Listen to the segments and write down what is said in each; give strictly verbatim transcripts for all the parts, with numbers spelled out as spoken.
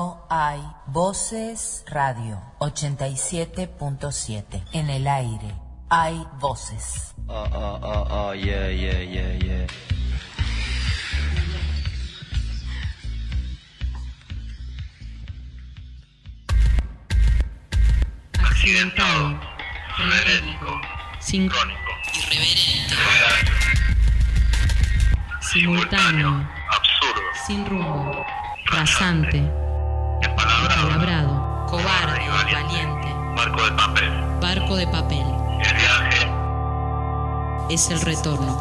No hay voces radio ochenta y siete punto siete. En el aire hay voces. Oh, oh, oh, oh, yeah, yeah, yeah, yeah. Accidentado, frenético, sincrónico, irreverente, simultáneo, absurdo, sin rumbo, rasante, apalabrado, cobarde y valiente, barco de papel, barco de papel, el viaje es el retorno.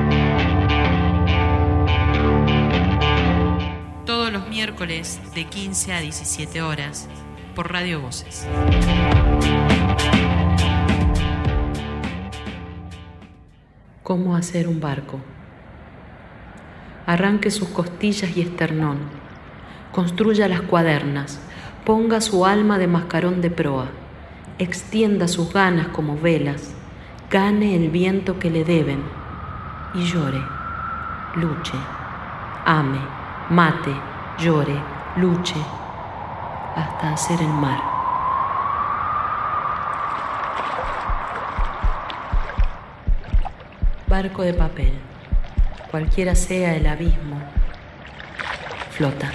Todos los miércoles de quince a diecisiete horas por Radio Voces. ¿Cómo hacer un barco? Arranque sus costillas y esternón, construya las cuadernas, ponga su alma de mascarón de proa, extienda sus ganas como velas, gane el viento que le deben y llore, luche, ame, mate, llore, luche, hasta hacer el mar. Barco de papel, cualquiera sea el abismo, flota.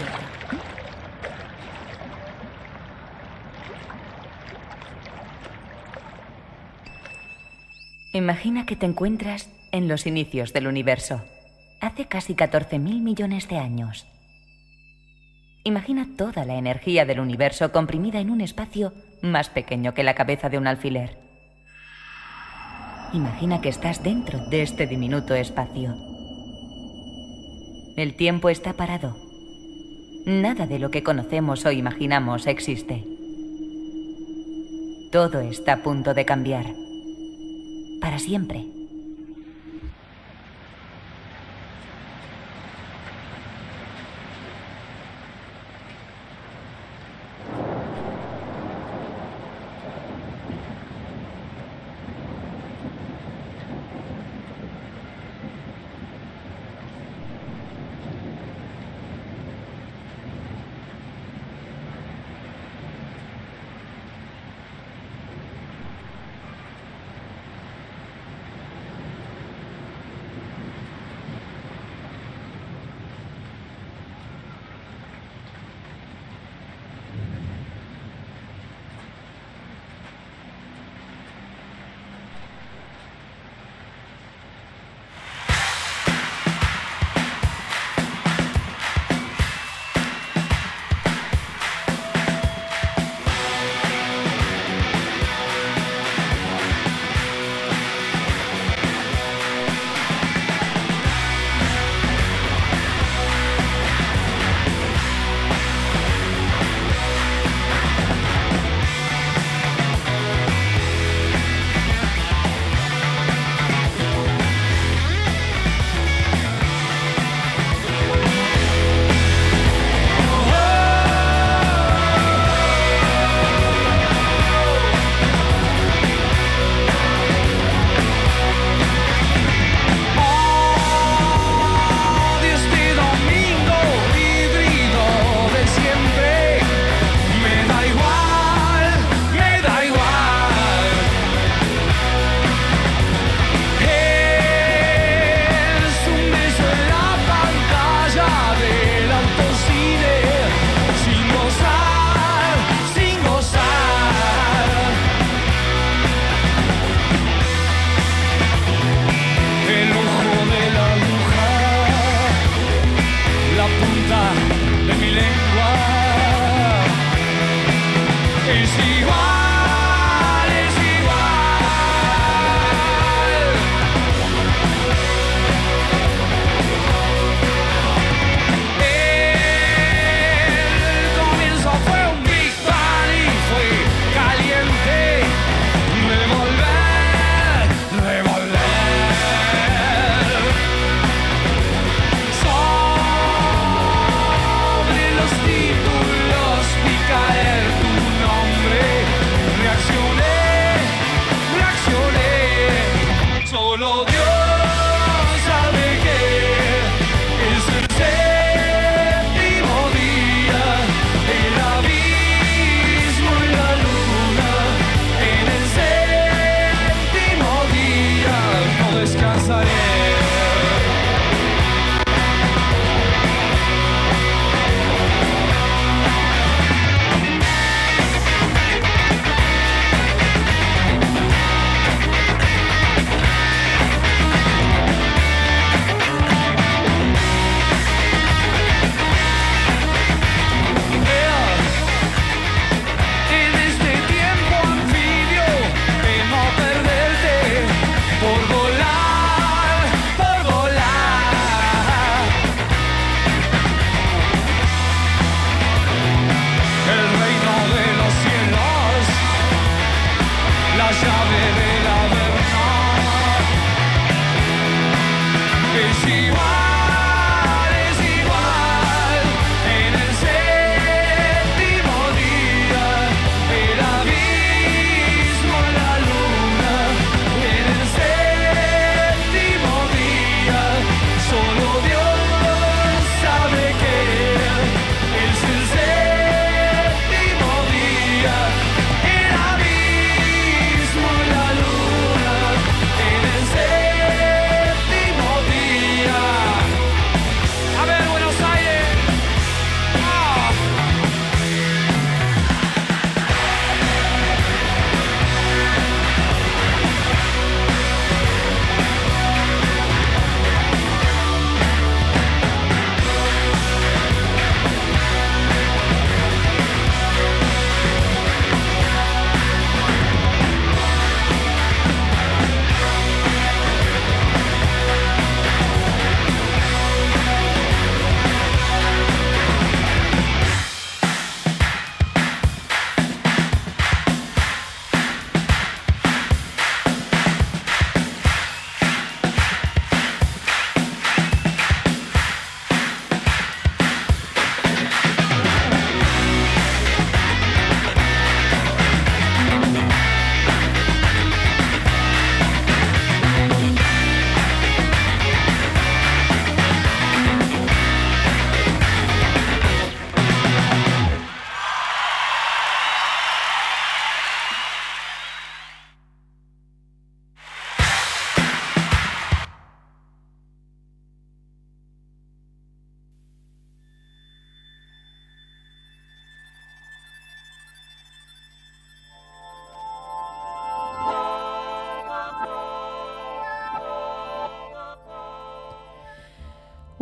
Imagina que te encuentras en los inicios del universo, hace casi catorce mil millones de años. Imagina toda la energía del universo comprimida en un espacio más pequeño que la cabeza de un alfiler. Imagina que estás dentro de este diminuto espacio. El tiempo está parado. Nada de lo que conocemos o imaginamos existe. Todo está a punto de cambiar. Para siempre.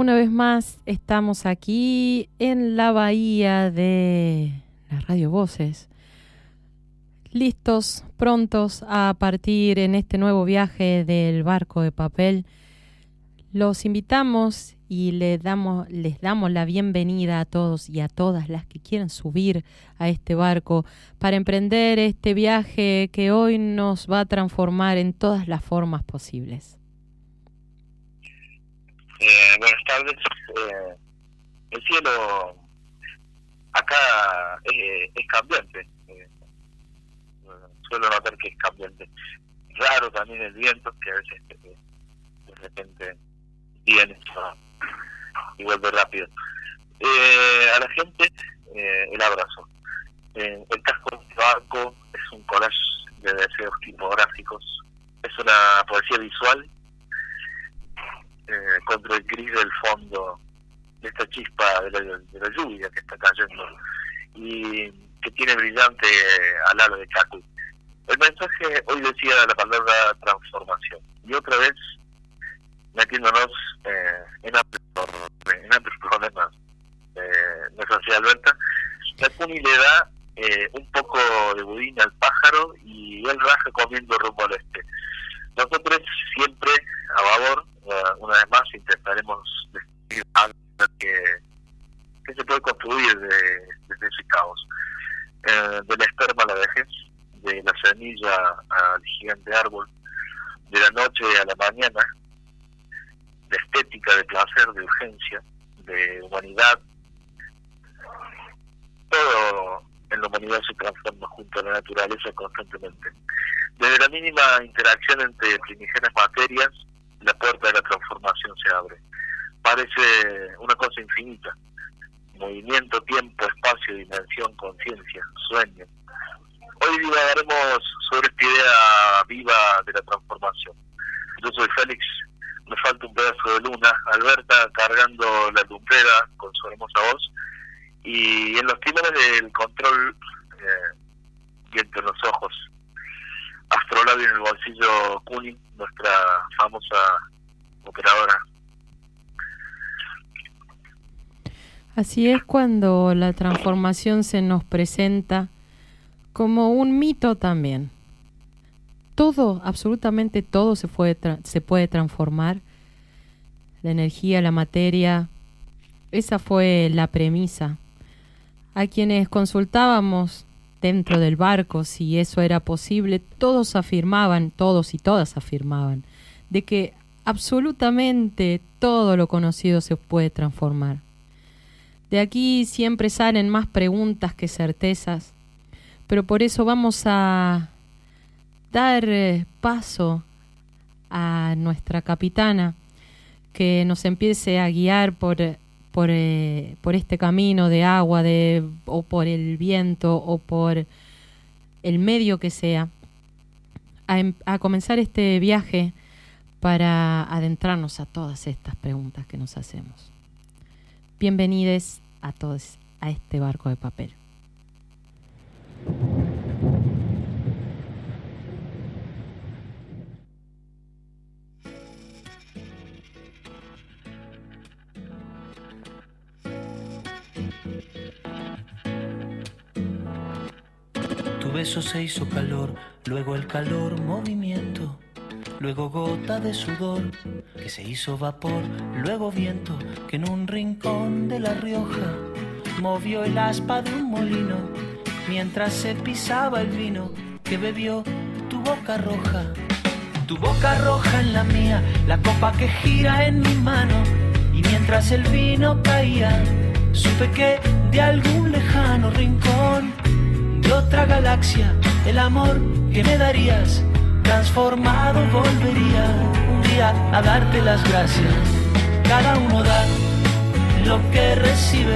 Una vez más estamos aquí en la bahía de las Radio Voces, listos, prontos a partir en este nuevo viaje del barco de papel. Los invitamos y les damos, les damos la bienvenida a todos y a todas las que quieran subir a este barco para emprender este viaje que hoy nos va a transformar en todas las formas posibles. Eh, buenas tardes. Eh, el cielo acá eh, es cambiante. Eh, suelo notar que es cambiante. Raro también el viento, que a veces eh, de repente viene y vuelve rápido. Eh, a la gente, eh, el abrazo. Eh, el casco de barco es un collage de deseos tipográficos. Es una poesía visual Eh, contra el gris del fondo de esta chispa de la, de la lluvia que está cayendo y que tiene brillante eh, al halo de Cacuy. El mensaje hoy decía la palabra transformación, y otra vez metiéndonos eh, en, amplios, en amplios problemas de nuestra ciudad Alberta. Cacuy le da eh, un poco de budín al pájaro y él raja comiendo rumbo al este. Nosotros siempre a favor, una vez más intentaremos describir algo que, que se puede construir de, desde ese caos, eh, del esperma a la vejez, de la semilla al gigante árbol, de la noche a la mañana, de estética, de placer, de urgencia, de humanidad. Todo en la humanidad se transforma junto a la naturaleza constantemente. Desde la mínima interacción entre primigenias materias, la puerta de la transformación se abre. Parece una cosa infinita. Movimiento, tiempo, espacio, dimensión, conciencia, sueño. Hoy divagaremos sobre esta idea viva de la transformación. Yo soy Félix, me falta un pedazo de luna, Alberta cargando la lumbrera con su hermosa voz, y en los timones del control, eh, viento en los ojos, astrolabio en el bolsillo, Cuni, nuestra famosa operadora. Así es cuando la transformación se nos presenta como un mito también. Todo, absolutamente todo se puede, tra- se puede transformar. La energía, la materia, esa fue la premisa. A quienes consultábamos dentro del barco si eso era posible, todos afirmaban, todos y todas afirmaban, de que absolutamente todo lo conocido se puede transformar. De aquí siempre salen más preguntas que certezas, pero por eso vamos a dar paso a nuestra capitana que nos empiece a guiar por, por, eh, por este camino de agua, de, o por el viento, o por el medio que sea, a, a comenzar este viaje para adentrarnos a todas estas preguntas que nos hacemos. Bienvenidos a todos a este barco de papel. Tu beso se hizo calor, luego el calor movimiento, luego gota de sudor que se hizo vapor, luego viento que en un rincón de La Rioja movió el aspa de un molino mientras se pisaba el vino que bebió tu boca roja. Tu boca roja en la mía, la copa que gira en mi mano, y mientras el vino caía supe que de algún lejano rincón de otra galaxia el amor que me darías transformado volvería un día a darte las gracias. Cada uno da lo que recibe,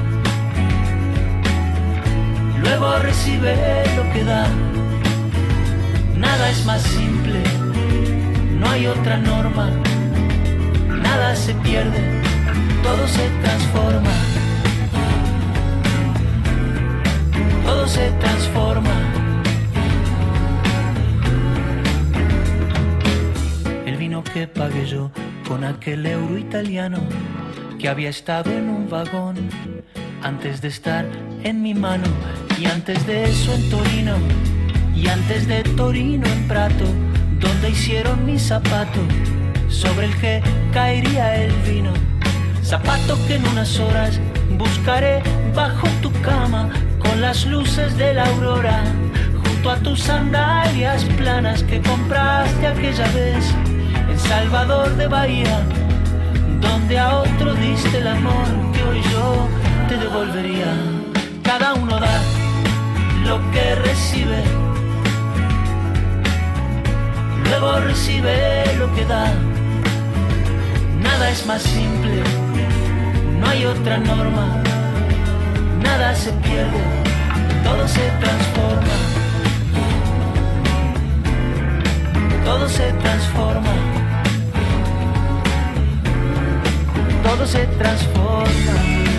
luego recibe lo que da. Nada es más simple, no hay otra norma. Nada se pierde, todo se transforma. Todo se transforma. El vino que pagué yo con aquel euro italiano que había estado en un vagón antes de estar en mi mano, y antes de eso en Torino, y antes de Torino en Prato, donde hicieron mi zapato sobre el que caería el vino. Zapato que en unas horas buscaré bajo tu cama con las luces de la aurora, junto a tus sandalias planas que compraste aquella vez en Salvador de Bahía, donde a otro diste el amor que hoy yo te devolvería. Cada uno da lo que recibe, luego recibe lo que da. Nada es más simple, no hay otra norma. Nada se pierde, todo se transforma. Todo se transforma. Todo se transforma.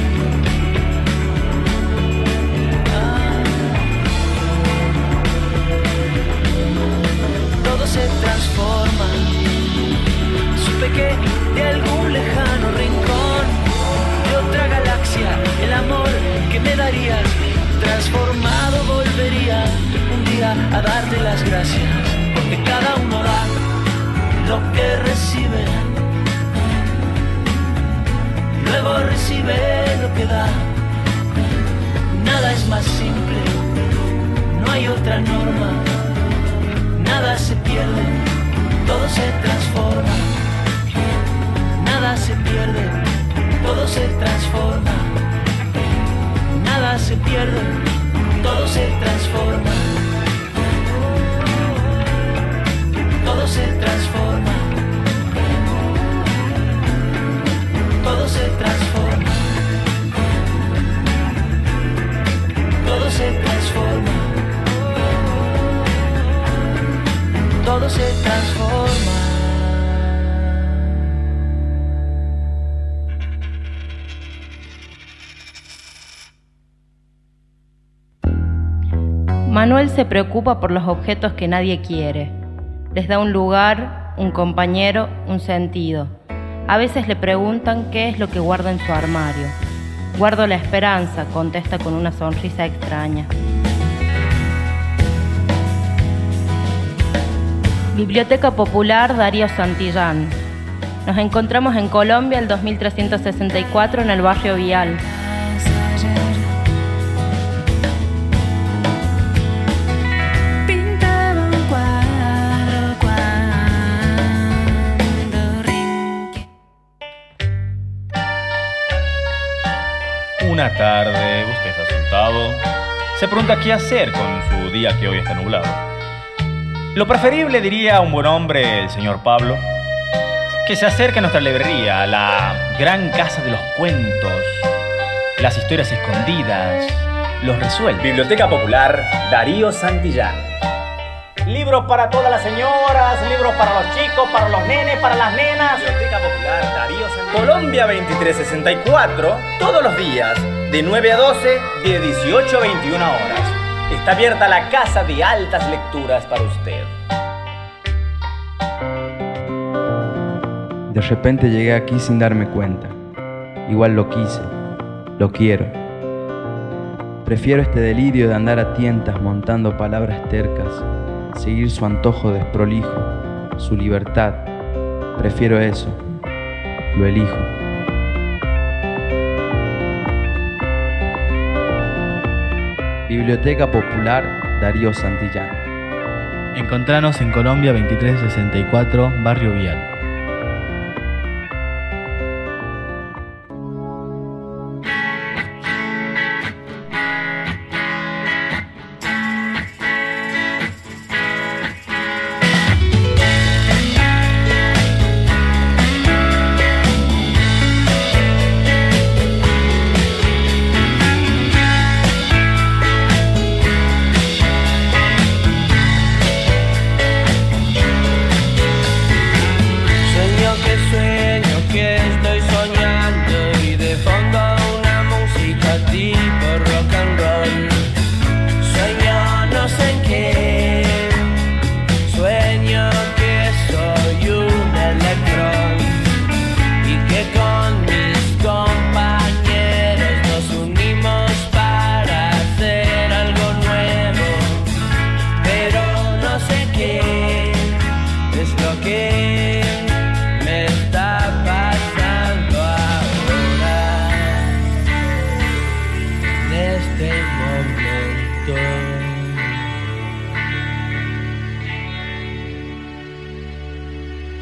Todo se transforma. Supe que de algún lejano rincón de otra galaxia el amor que me darías transformado volvería un día a darte las gracias, porque cada uno da lo que recibe, luego recibe lo que da. Nada es más simple, no hay otra norma. Nada se pierde, todo se transforma. Nada se pierde, todo se transforma. Nada se pierde, todo se transforma. Todo se transforma. Todo se transforma. Todo se transforma. Todo se transforma. Manuel se preocupa por los objetos que nadie quiere. Les da un lugar, un compañero, un sentido. A veces le preguntan qué es lo que guarda en su armario. Guardo la esperanza, contesta con una sonrisa extraña. Biblioteca Popular Darío Santillán. Nos encontramos en Colombia el dos mil trescientos sesenta y cuatro en el barrio Vial. Una tarde, usted está sentado, se pregunta qué hacer con su día que hoy está nublado. Lo preferible, diría un buen hombre, el señor Pablo, que se acerque a nuestra librería, a la gran casa de los cuentos, las historias escondidas, los resueltos. Biblioteca Popular Darío Santillán. Libros para todas las señoras, libros para los chicos, para los nenes, para las nenas. Biblioteca Popular Darío Santillán. Colombia veintitrés sesenta y cuatro, todos los días, de nueve a doce, de dieciocho a veintiuna horas. Está abierta la casa de altas lecturas para usted. De repente llegué aquí sin darme cuenta. Igual lo quise, lo quiero. Prefiero este delirio de andar a tientas montando palabras tercas, seguir su antojo desprolijo, su libertad. Prefiero eso, lo elijo. Biblioteca Popular Darío Santillán. Encontranos en Colombia veintitrés sesenta y cuatro, Barrio Vial.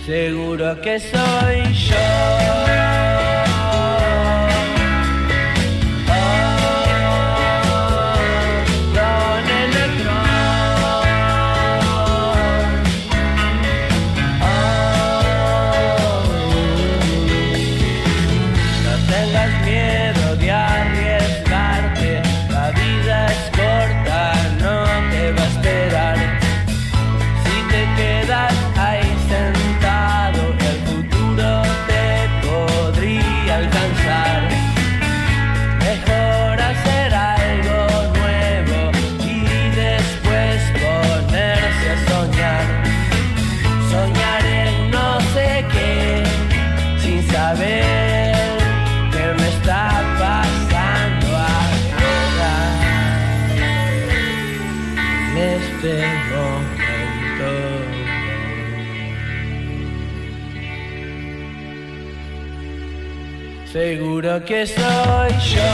Seguro que soy yo. Seguro que soy yo.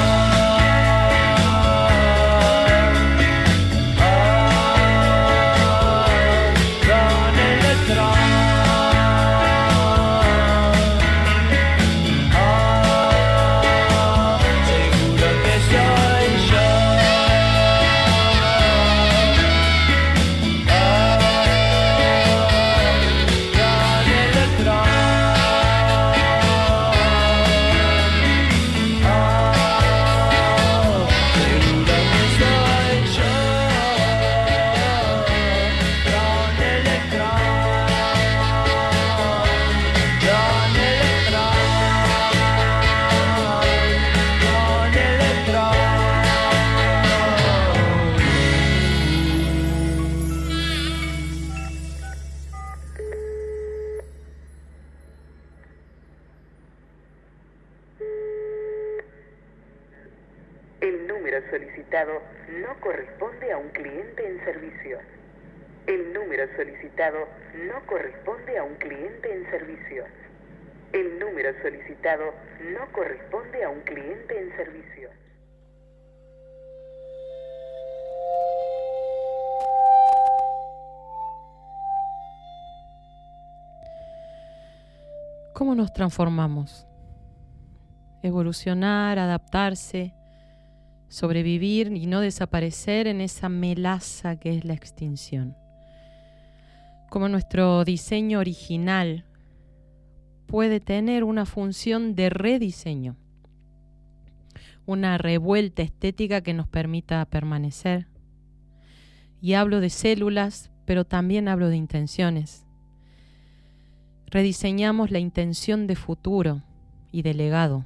solicitado no corresponde a un cliente en servicio. El número solicitado no corresponde a un cliente en servicio. El número solicitado no corresponde a un cliente en servicio. ¿Cómo nos transformamos? Evolucionar, adaptarse, sobrevivir y no desaparecer en esa melaza que es la extinción. Como nuestro diseño original puede tener una función de rediseño, una revuelta estética que nos permita permanecer. Y hablo de células, pero también hablo de intenciones. Rediseñamos la intención de futuro y de legado.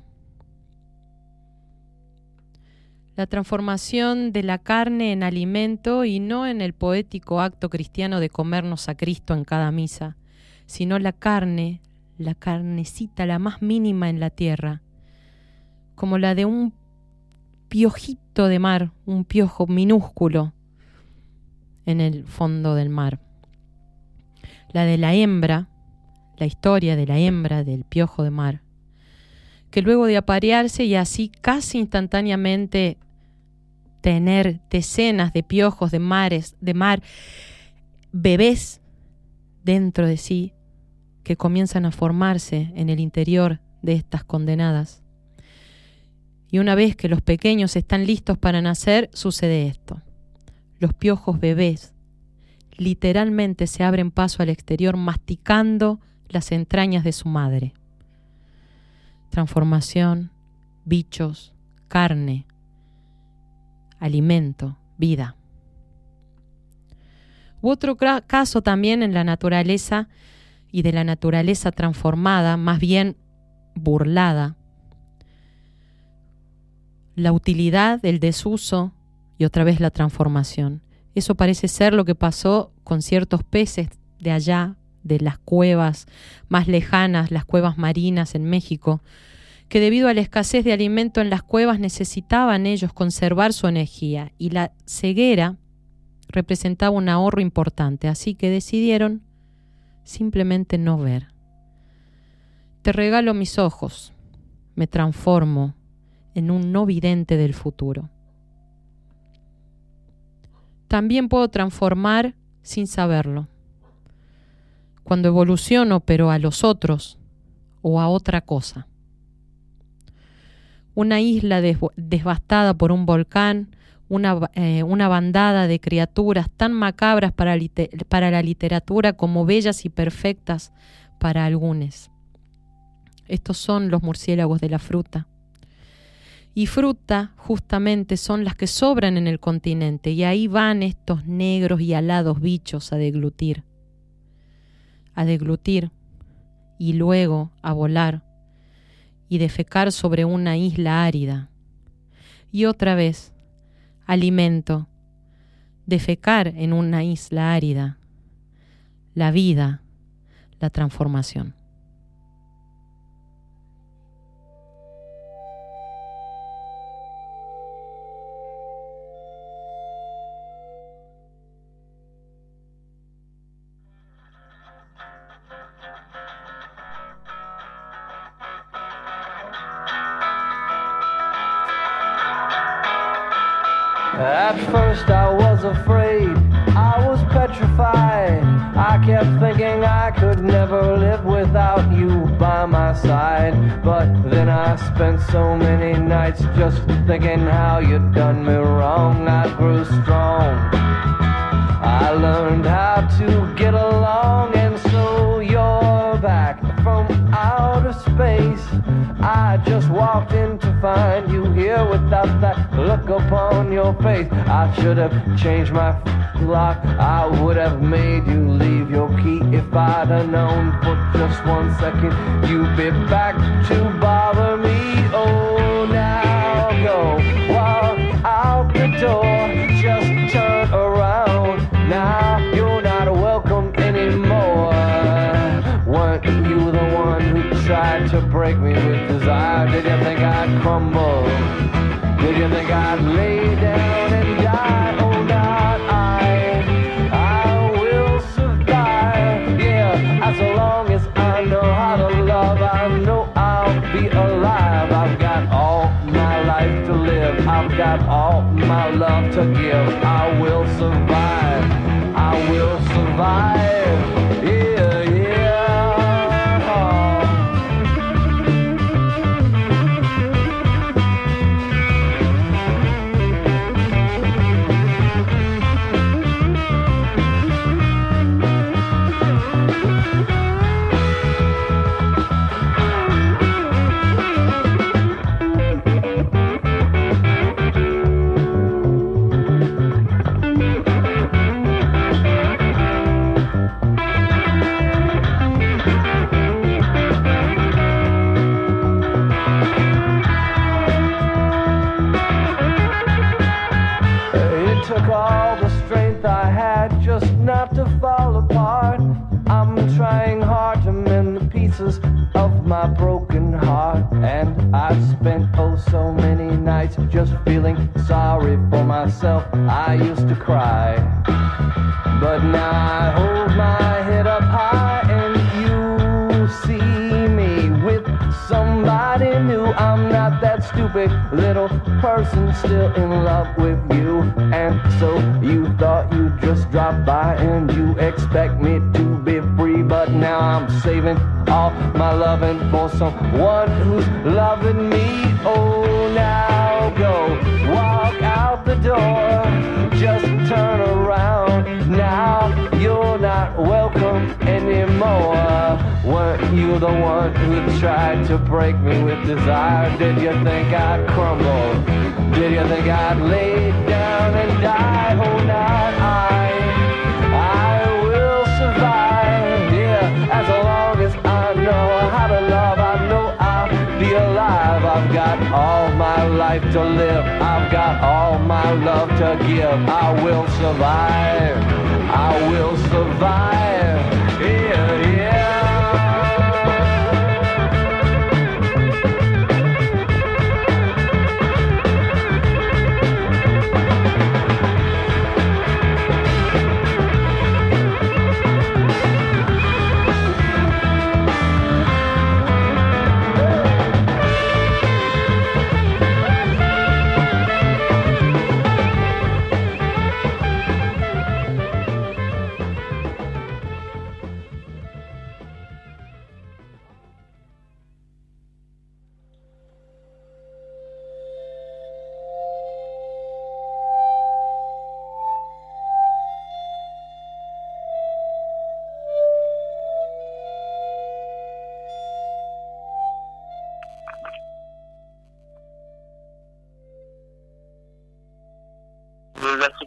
La transformación de la carne en alimento y no en el poético acto cristiano de comernos a Cristo en cada misa, sino la carne, la carnecita, la más mínima en la tierra, como la de un piojito de mar, un piojo minúsculo en el fondo del mar. La de la hembra, la historia de la hembra del piojo de mar, que luego de aparearse y así casi instantáneamente tener decenas de piojos de mares, de mar, bebés dentro de sí, que comienzan a formarse en el interior de estas condenadas. Y una vez que los pequeños están listos para nacer, sucede esto. Los piojos bebés literalmente se abren paso al exterior masticando las entrañas de su madre. Transformación, bichos, carne, alimento, vida. Hubo otro caso también en la naturaleza y de la naturaleza transformada, más bien burlada. La utilidad, el desuso y otra vez la transformación. Eso parece ser lo que pasó con ciertos peces de allá, de las cuevas más lejanas, las cuevas marinas en México, que debido a la escasez de alimento en las cuevas necesitaban ellos conservar su energía y la ceguera representaba un ahorro importante, así que decidieron simplemente no ver. Te regalo mis ojos, me transformo en un no vidente del futuro. También puedo transformar sin saberlo. cuando evoluciono pero a los otros o a otra cosa. Una isla des- devastada por un volcán, una, eh, una bandada de criaturas tan macabras para, lite- para la literatura como bellas y perfectas para algunos. Estos son los murciélagos de la fruta. Y fruta, justamente, son las que sobran en el continente, y ahí van estos negros y alados bichos a deglutir. A deglutir, y luego a volar, y defecar sobre una isla árida. Y otra vez, alimento, defecar en una isla árida. La vida, la transformación. At first I was afraid, I was petrified. I kept thinking I could never live without you by my side. But then I spent so many nights just thinking how you'd done me wrong. I grew strong, I learned how to get along, and so you're back from outer space. I just walked in to find you here without that look upon your face. I should have changed my lock, I would have made you leave your key. If I'd have known for just one second you'd be back to bother me. Oh, now go, walk out the door, just turn around. Now you're not welcome anymore. Weren't you the one who tried to break me with desire? Did you think I'd crumble? Did you think I'd lay down and die? Oh, not I. I will survive. Yeah, as long as I know how to love, I know I'll be alive. I've got all my life to live, I've got all my love to give. I will survive, I will survive. Yeah, yeah. Not to fall apart, I'm trying hard to mend the pieces of my broken heart. And I've spent oh so many nights just feeling sorry for myself. I used to cry, but now I hold my head up high, and you see me with somebody new. I'm not that stupid little person still in love with you. And so you thought you'd just drop by and you expect me to be free, but now I'm saving all my loving for someone who's loving me. Oh, now go, walk out the door, just turn around. Now you're not welcome anymore. Weren't you the one who tried to break me with desire? Did you think I'd crumble? Did you think I'd lay down and die? Oh, not I. I will survive, yeah, as long as I know how to love. I know I'll be alive. I've got all my life to live, I've got all my love to give. I will survive, I will survive, yeah, yeah.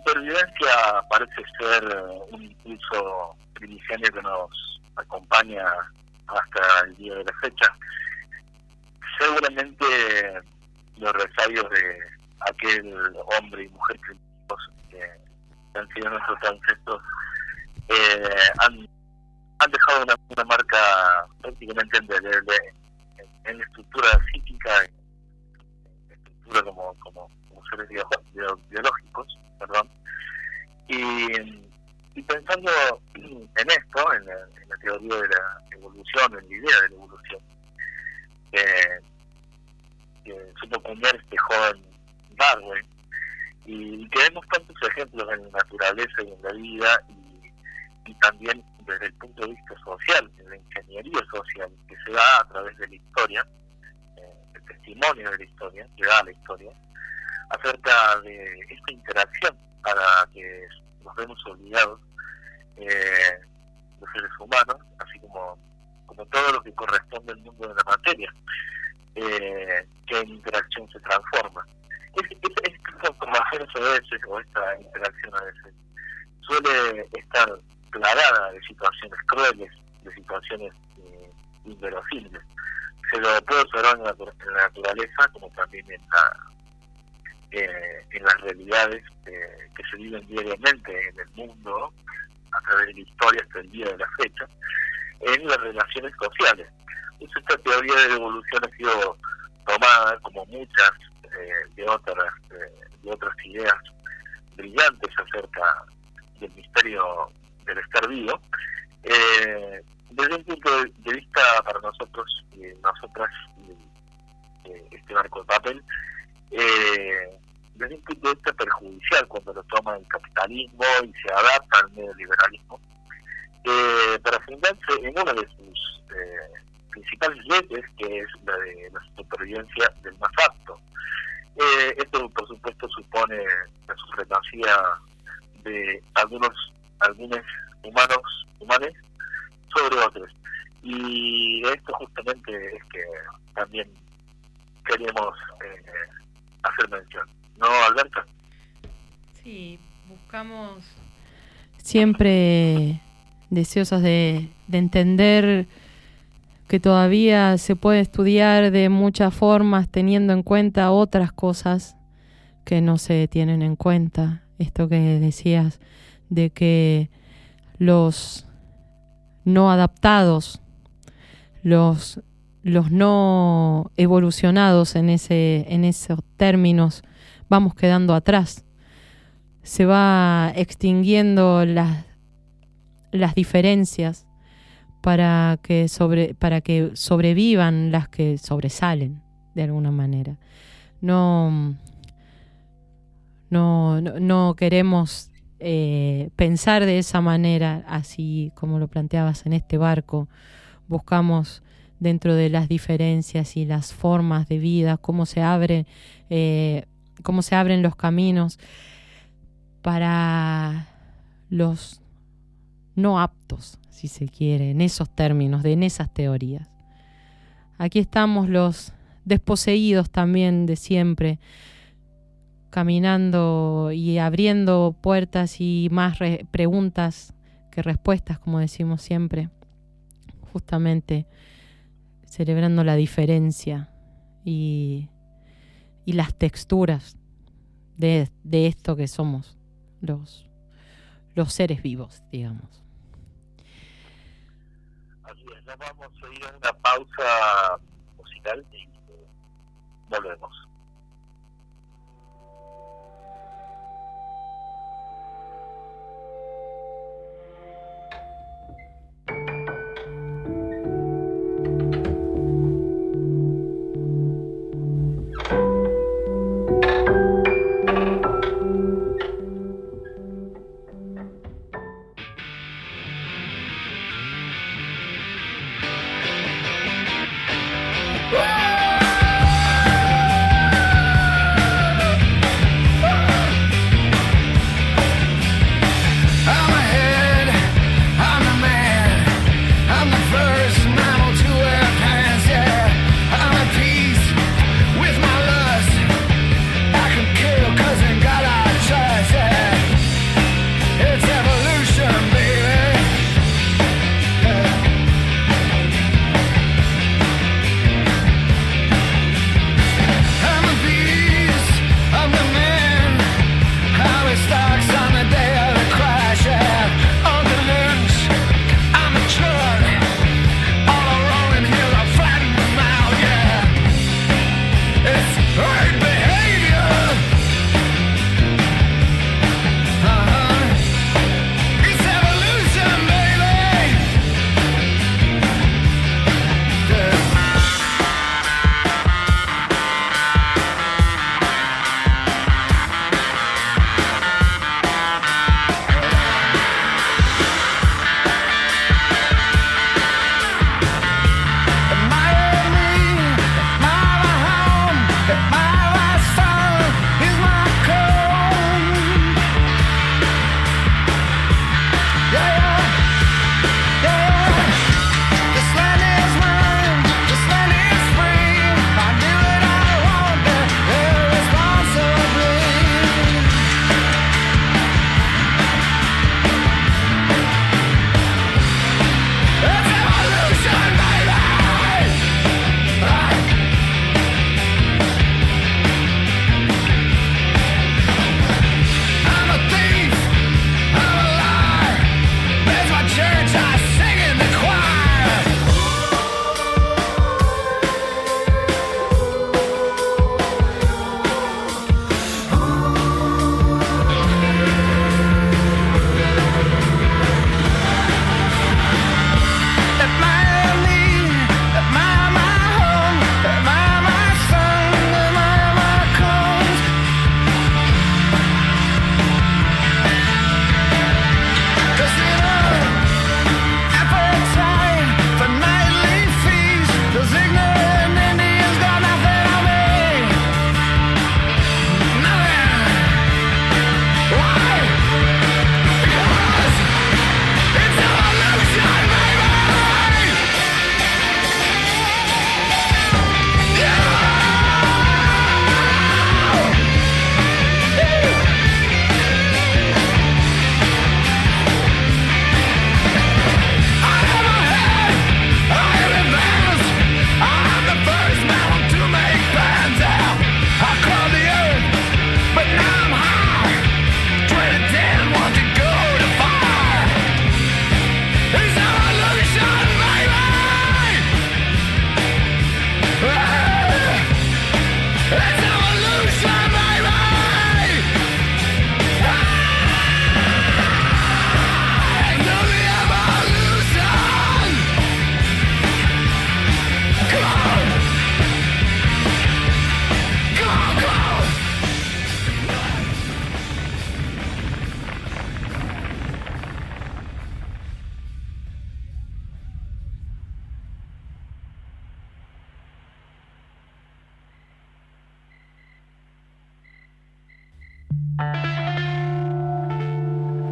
supervivencia parece ser un impulso primigenio que nos acompaña hasta el día de la fecha. Seguramente los resabios de aquel hombre y mujer primitivos que han sido nuestros ancestros eh, han, han dejado una, una marca prácticamente indeleble en, en la estructura psíquica, en la estructura como, como, como seres bio, bio, biológicos, perdón. Y, y pensando en esto, en la, en la teoría de la evolución, en la idea de la evolución, eh, que supo poner este joven Darwin, y que vemos tantos ejemplos en la naturaleza y en la vida, y, y también desde el punto de vista social, en la ingeniería social, que se da a través de la historia, eh, el testimonio de la historia, que da a la historia, acerca de esta interacción para que nos vemos obligados, eh, los seres humanos, así como, como todo lo que corresponde al mundo de la materia, eh, que en interacción se transforma. Es, es, esta transformación a veces, o esta interacción a veces, suele estar plagada de situaciones crueles, de situaciones eh, inverosímiles. Se lo puede observar en la, en la naturaleza, como también en, la, eh, en las realidades eh, que se viven diariamente en el mundo, a través de la historia hasta el día de la fecha, en las relaciones sociales. Entonces, esta teoría de la evolución ha sido tomada, como muchas eh, de otras eh, de otras ideas brillantes acerca del misterio del estar vivo, eh, desde un punto de, de vista para nosotros y nosotras, eh, este barco de papel, eh, desde un punto de vista perjudicial cuando lo toma el capitalismo y se adapta al neoliberalismo, eh, para fundarse en una de sus eh, principales leyes, que es la de la supervivencia del más apto. Eh, esto, por supuesto, supone la supremacía de algunos algunos humanos humanos sobre otros, y de esto justamente es que también queremos eh, hacer mención, ¿no, Alberta? Sí, buscamos siempre deseosos de, de entender que todavía se puede estudiar de muchas formas teniendo en cuenta otras cosas que no se tienen en cuenta. Esto que decías de que los no adaptados, los, los no evolucionados en ese, en esos términos, vamos quedando atrás. Se va extinguiendo las, las diferencias para que sobre para que sobrevivan las que sobresalen de alguna manera. No no no, no queremos eh, pensar de esa manera, así como lo planteabas en este barco. Buscamos dentro de las diferencias y las formas de vida cómo se abre eh, cómo se abren los caminos para los no aptos, si se quiere, en esos términos, de, en esas teorías. Aquí estamos los desposeídos también de siempre, caminando y abriendo puertas y más re- preguntas que respuestas, como decimos siempre, justamente celebrando la diferencia y, y las texturas de, de esto que somos los, los seres vivos, digamos. Nos vamos a ir a una pausa musical y volvemos. Woo!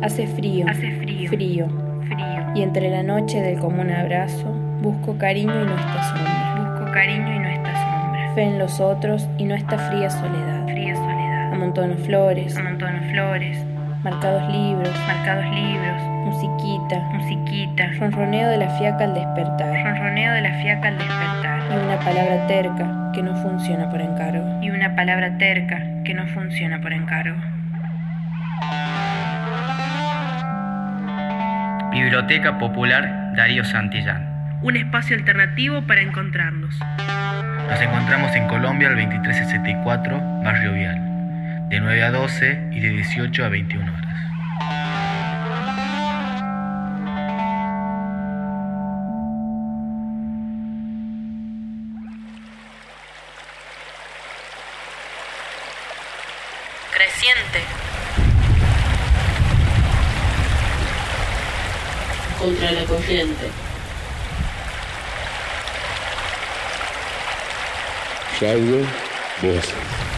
Hace frío, hace frío, frío, frío. Y entre la noche del común abrazo, busco cariño y no esta sombra. Busco cariño y no esta sombra. Fe en los otros y no esta fría soledad. Fría soledad. Amontono flores, amontono flores. Marcados libros, marcados libros. Musiquita, musiquita. Ronroneo de la fiaca al despertar. Ronroneo de la fiaca al despertar. Y una palabra terca que no funciona por encargo. Y una palabra terca que no funciona por encargo. Biblioteca Popular Darío Santillán. Un espacio alternativo para encontrarnos. Nos encontramos en Colombia al veintitrés sesenta y cuatro, Barrio Vial, de nueve a doce y de dieciocho a veintiuna horas. Creciente. Contra la corriente. Radio Voces.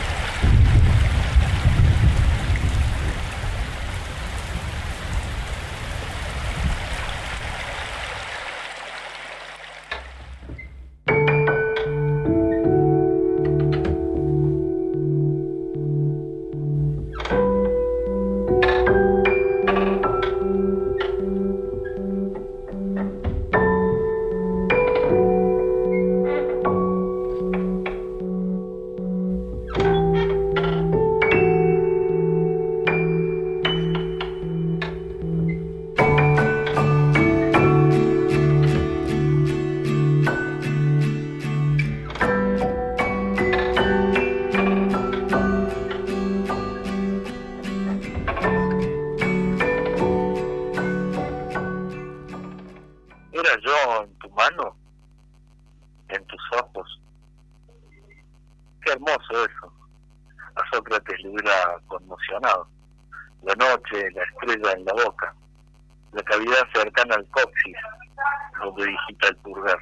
¿Era yo en tu mano? ¿En tus ojos? Qué hermoso eso. A Sócrates le hubiera conmocionado. La noche, la estrella en la boca, la cavidad cercana al coxis, donde digita el purgar.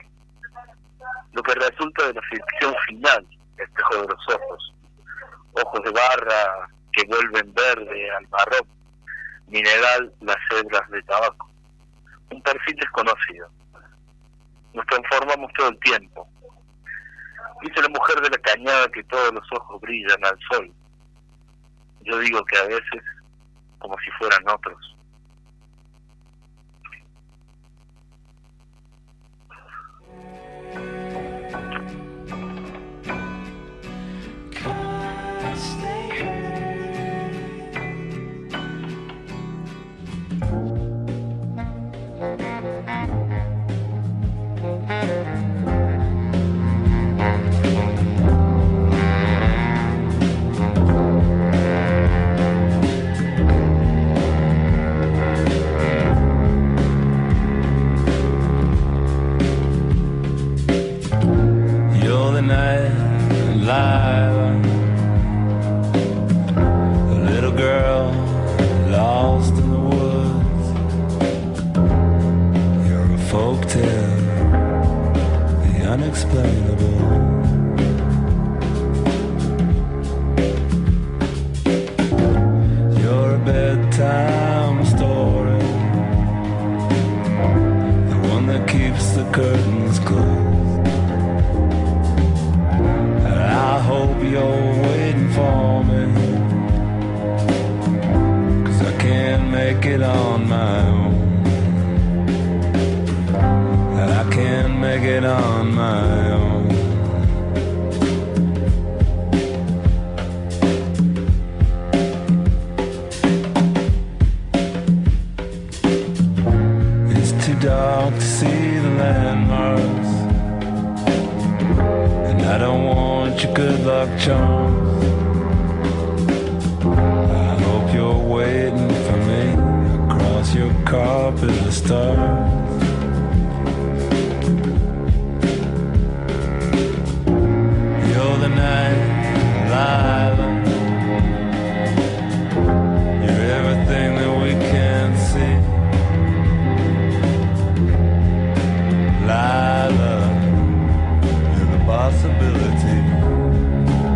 Lo que resulta de la ficción final, espejo de los ojos. Ojos de barra que vuelven verde al marrón, mineral las hebras de tabaco. Un perfil desconocido. Nos transformamos todo el tiempo. Dice la mujer de la cañada que todos los ojos brillan al sol. Yo digo que a veces como si fueran otros.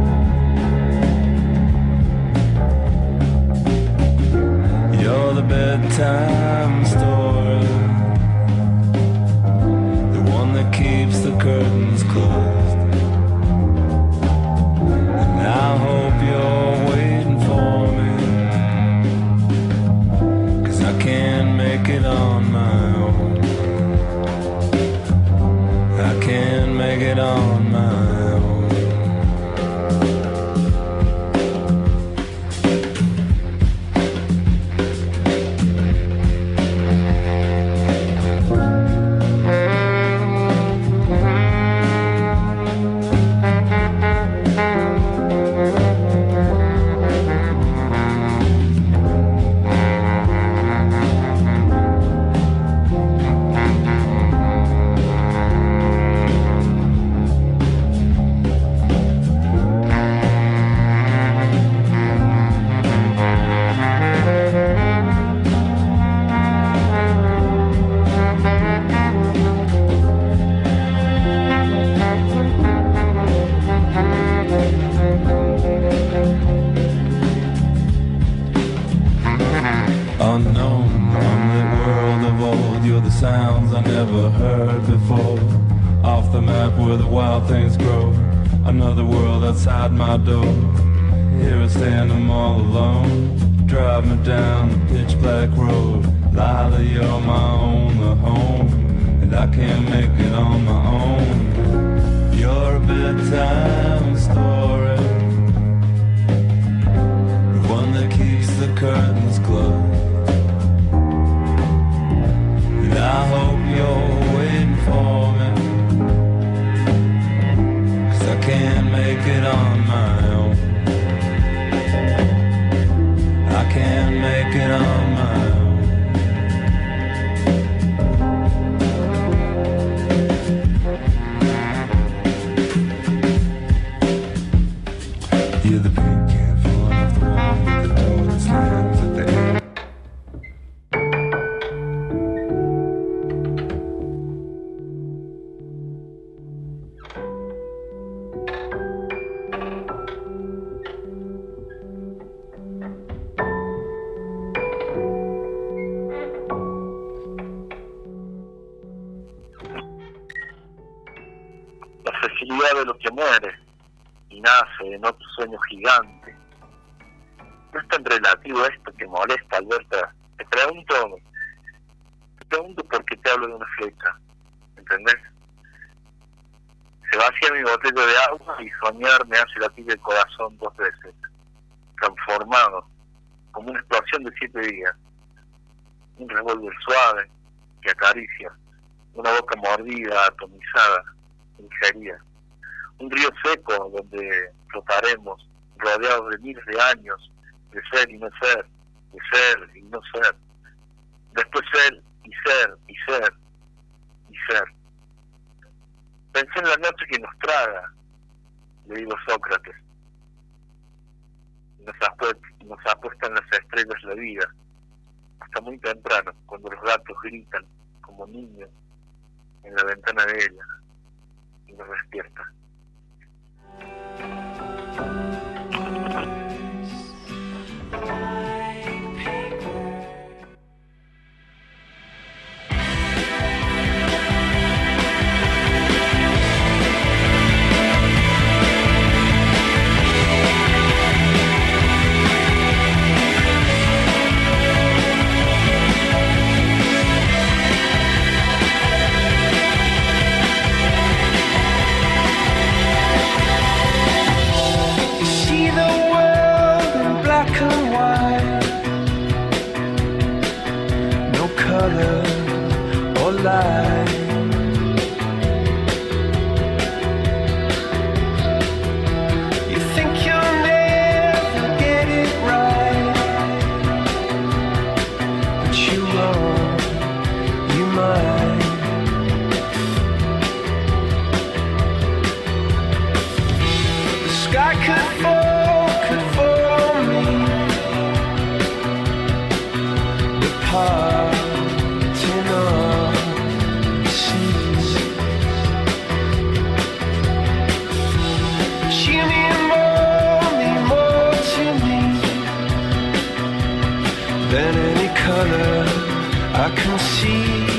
You're the best. bedtime story, the one that keeps the curtains closed. And I hope you're waiting for me, 'cause I can't make it on my own. I can't make it on my own. Outside my door, here I stand, I'm all alone. Drive me down the pitch black road. Lila, you're my only home, and I can't make it on my own. You're a bedtime story, the one that keeps the curtains closed. And I hope you're waiting for me, I can't make it on my own. I can't make it on my own. You're the paint can falling off the wall, the door that slams at the end. De lo que muere y nace en otro sueño gigante. No es tan relativo esto que molesta, Alberta. Te pregunto, te pregunto por qué te hablo de una flecha, ¿entendés? Se vacía mi botella de agua y soñar me hace latir el corazón dos veces, transformado, como una explosión de siete días. Un revólver suave que acaricia, una boca mordida, atomizada, ingerida. Un río seco donde flotaremos, rodeados de miles de años, de ser y no ser, de ser y no ser. Después ser y ser y ser y ser. Pensé en la noche que nos traga, le digo Sócrates. Nos apuesta, nos apuesta en las estrellas la vida, hasta muy temprano, cuando los gatos gritan como niños en la ventana de ella y nos despierta. Than any color. color I can see.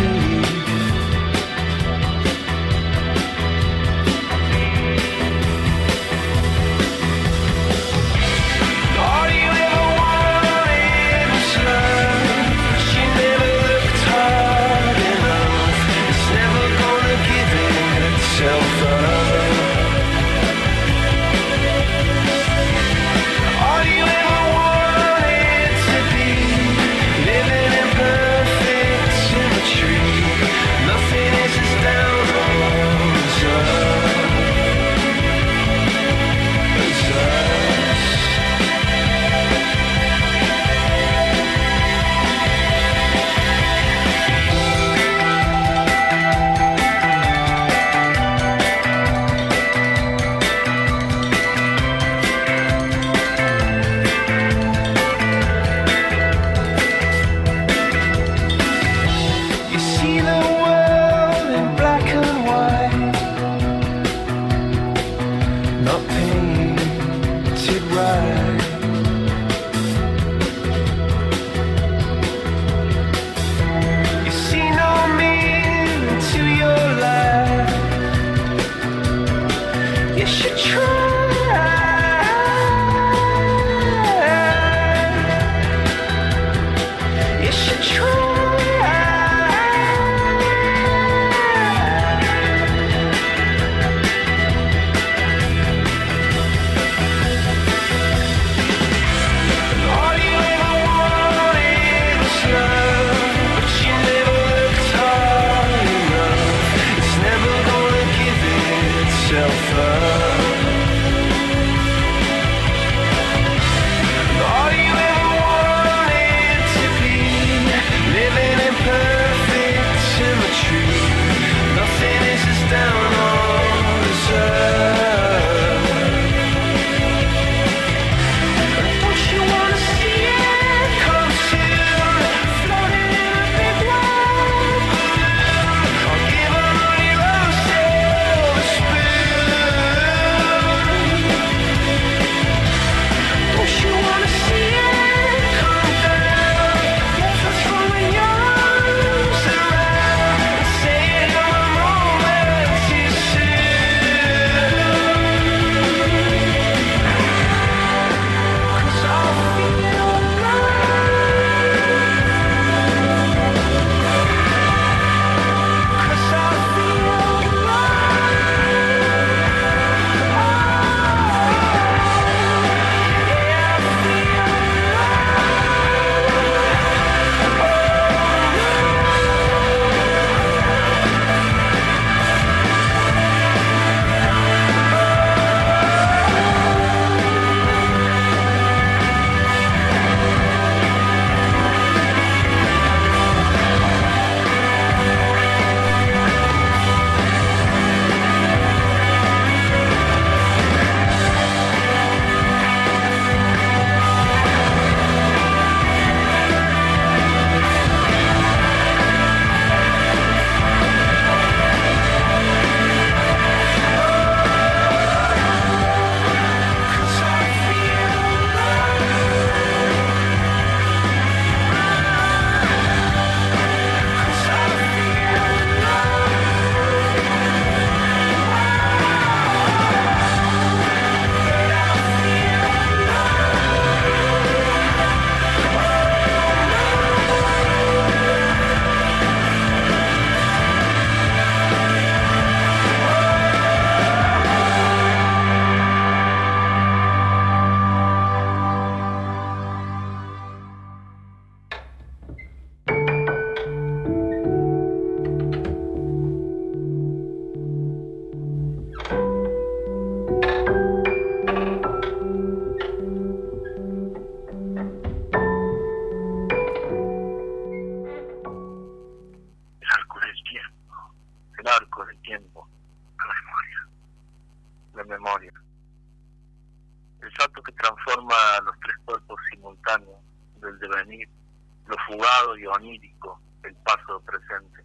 fugado y onírico el paso presente.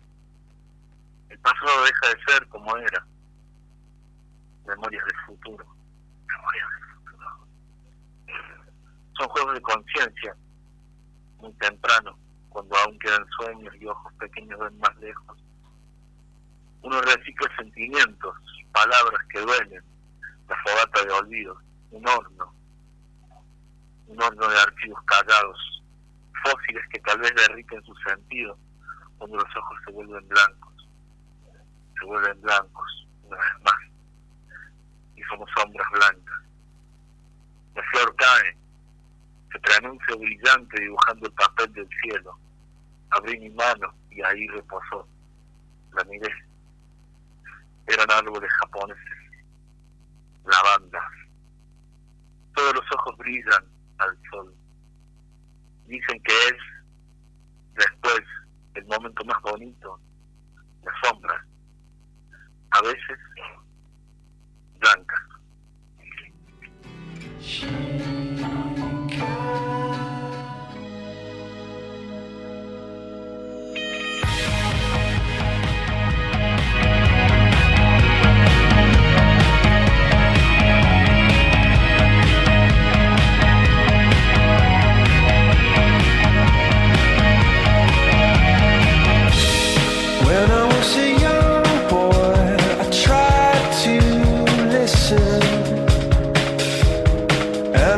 El pasado deja de ser como era. Memorias del futuro. Memorias del futuro. Son juegos de conciencia, muy temprano, cuando aún quedan sueños y ojos pequeños ven más lejos. Uno recicla sentimientos, palabras que duelen, la fogata de olvido, un horno, un horno de archivos callados, fósiles que tal vez derriten su sentido cuando los ojos se vuelven blancos, se vuelven blancos una vez más, y somos sombras blancas. La flor cae, se pronuncia brillante dibujando el papel del cielo. Abrí mi mano y ahí reposó. La miré. Eran árboles japoneses, lavandas. Todos los ojos brillan al sol. Dicen que es, después, el momento más bonito, la sombra. A veces, blancas. When I was a young boy, I tried to listen, and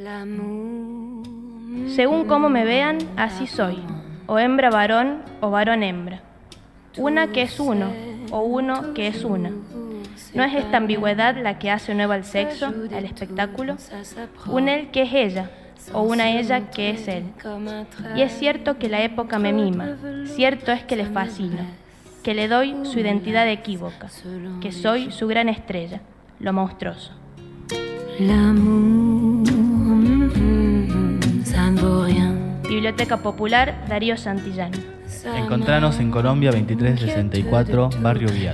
Según cómo me vean, así soy, o hembra varón o varón hembra. Una que es uno, o uno que es una. ¿No es esta ambigüedad la que hace nuevo al sexo, al espectáculo? Un él que es ella, o una ella que es él. Y es cierto que la época me mima, cierto es que le fascino, que le doy su identidad equívoca, que soy su gran estrella, lo monstruoso. Biblioteca Popular Darío Santillán. Encontranos en Colombia veintitrés sesenta y cuatro, Barrio Vial.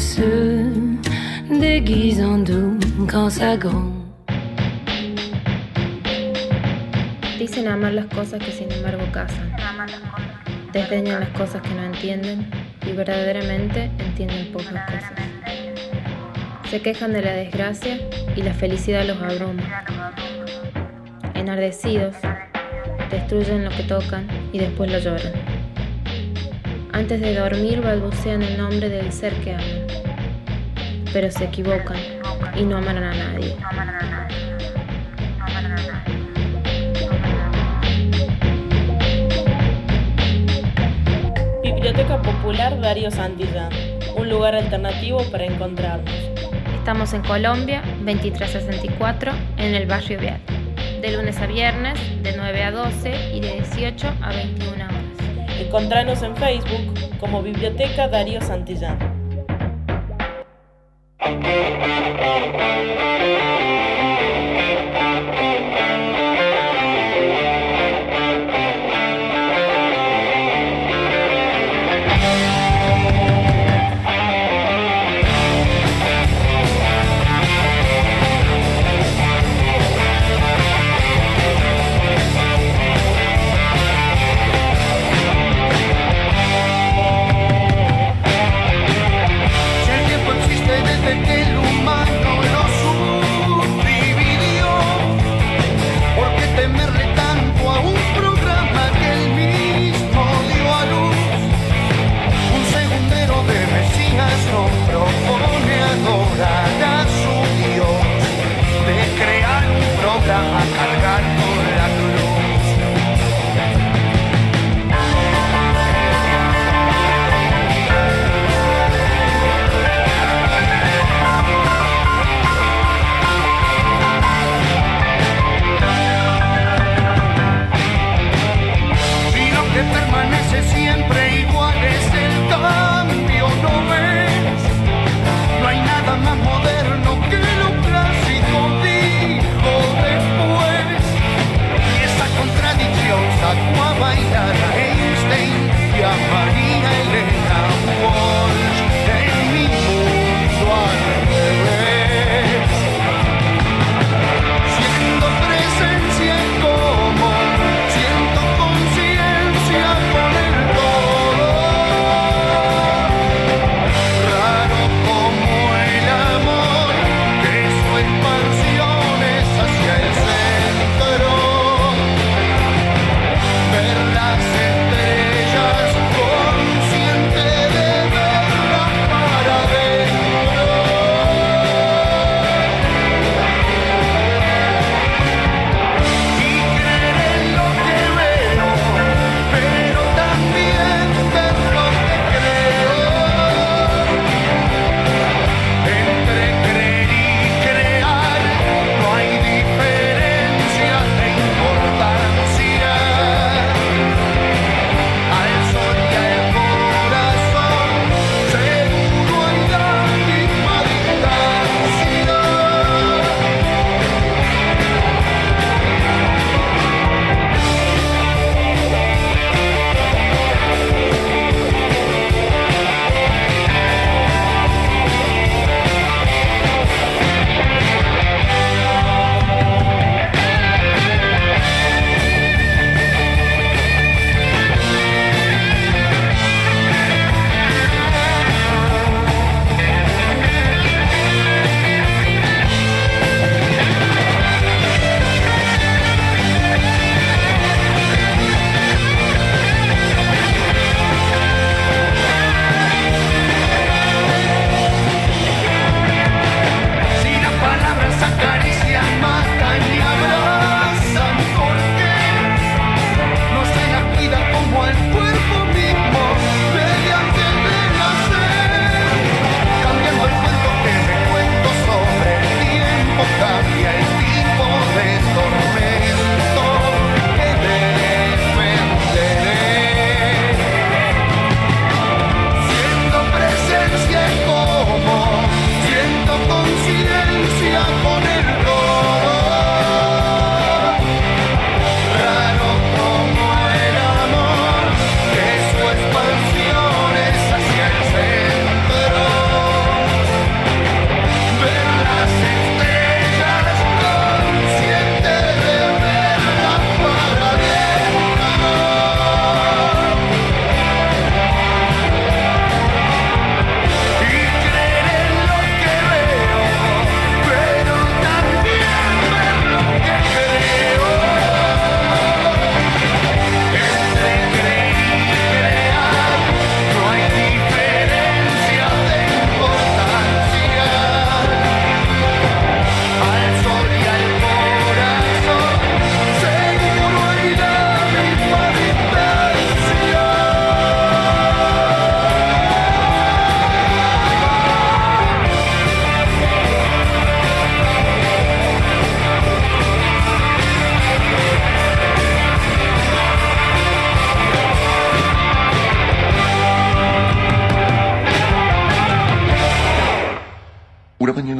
Dicen amar las cosas que sin embargo casan. Desdeñan las cosas que no entienden y verdaderamente entienden pocas cosas. Se quejan de la desgracia y la felicidad los abruma. Enardecidos, destruyen lo que tocan y después lo lloran. Antes de dormir balbucean el nombre del ser que aman, pero se equivocan y no aman a nadie. Biblioteca Popular Darío Santillán, un lugar alternativo para encontrarnos. Estamos en Colombia, veintitrés sesenta y cuatro, en el Barrio Vial, de lunes a viernes, de nueve a doce y de dieciocho a veintiuna horas. Encontranos en Facebook como Biblioteca Darío Santillán. Que el humano lo sufre.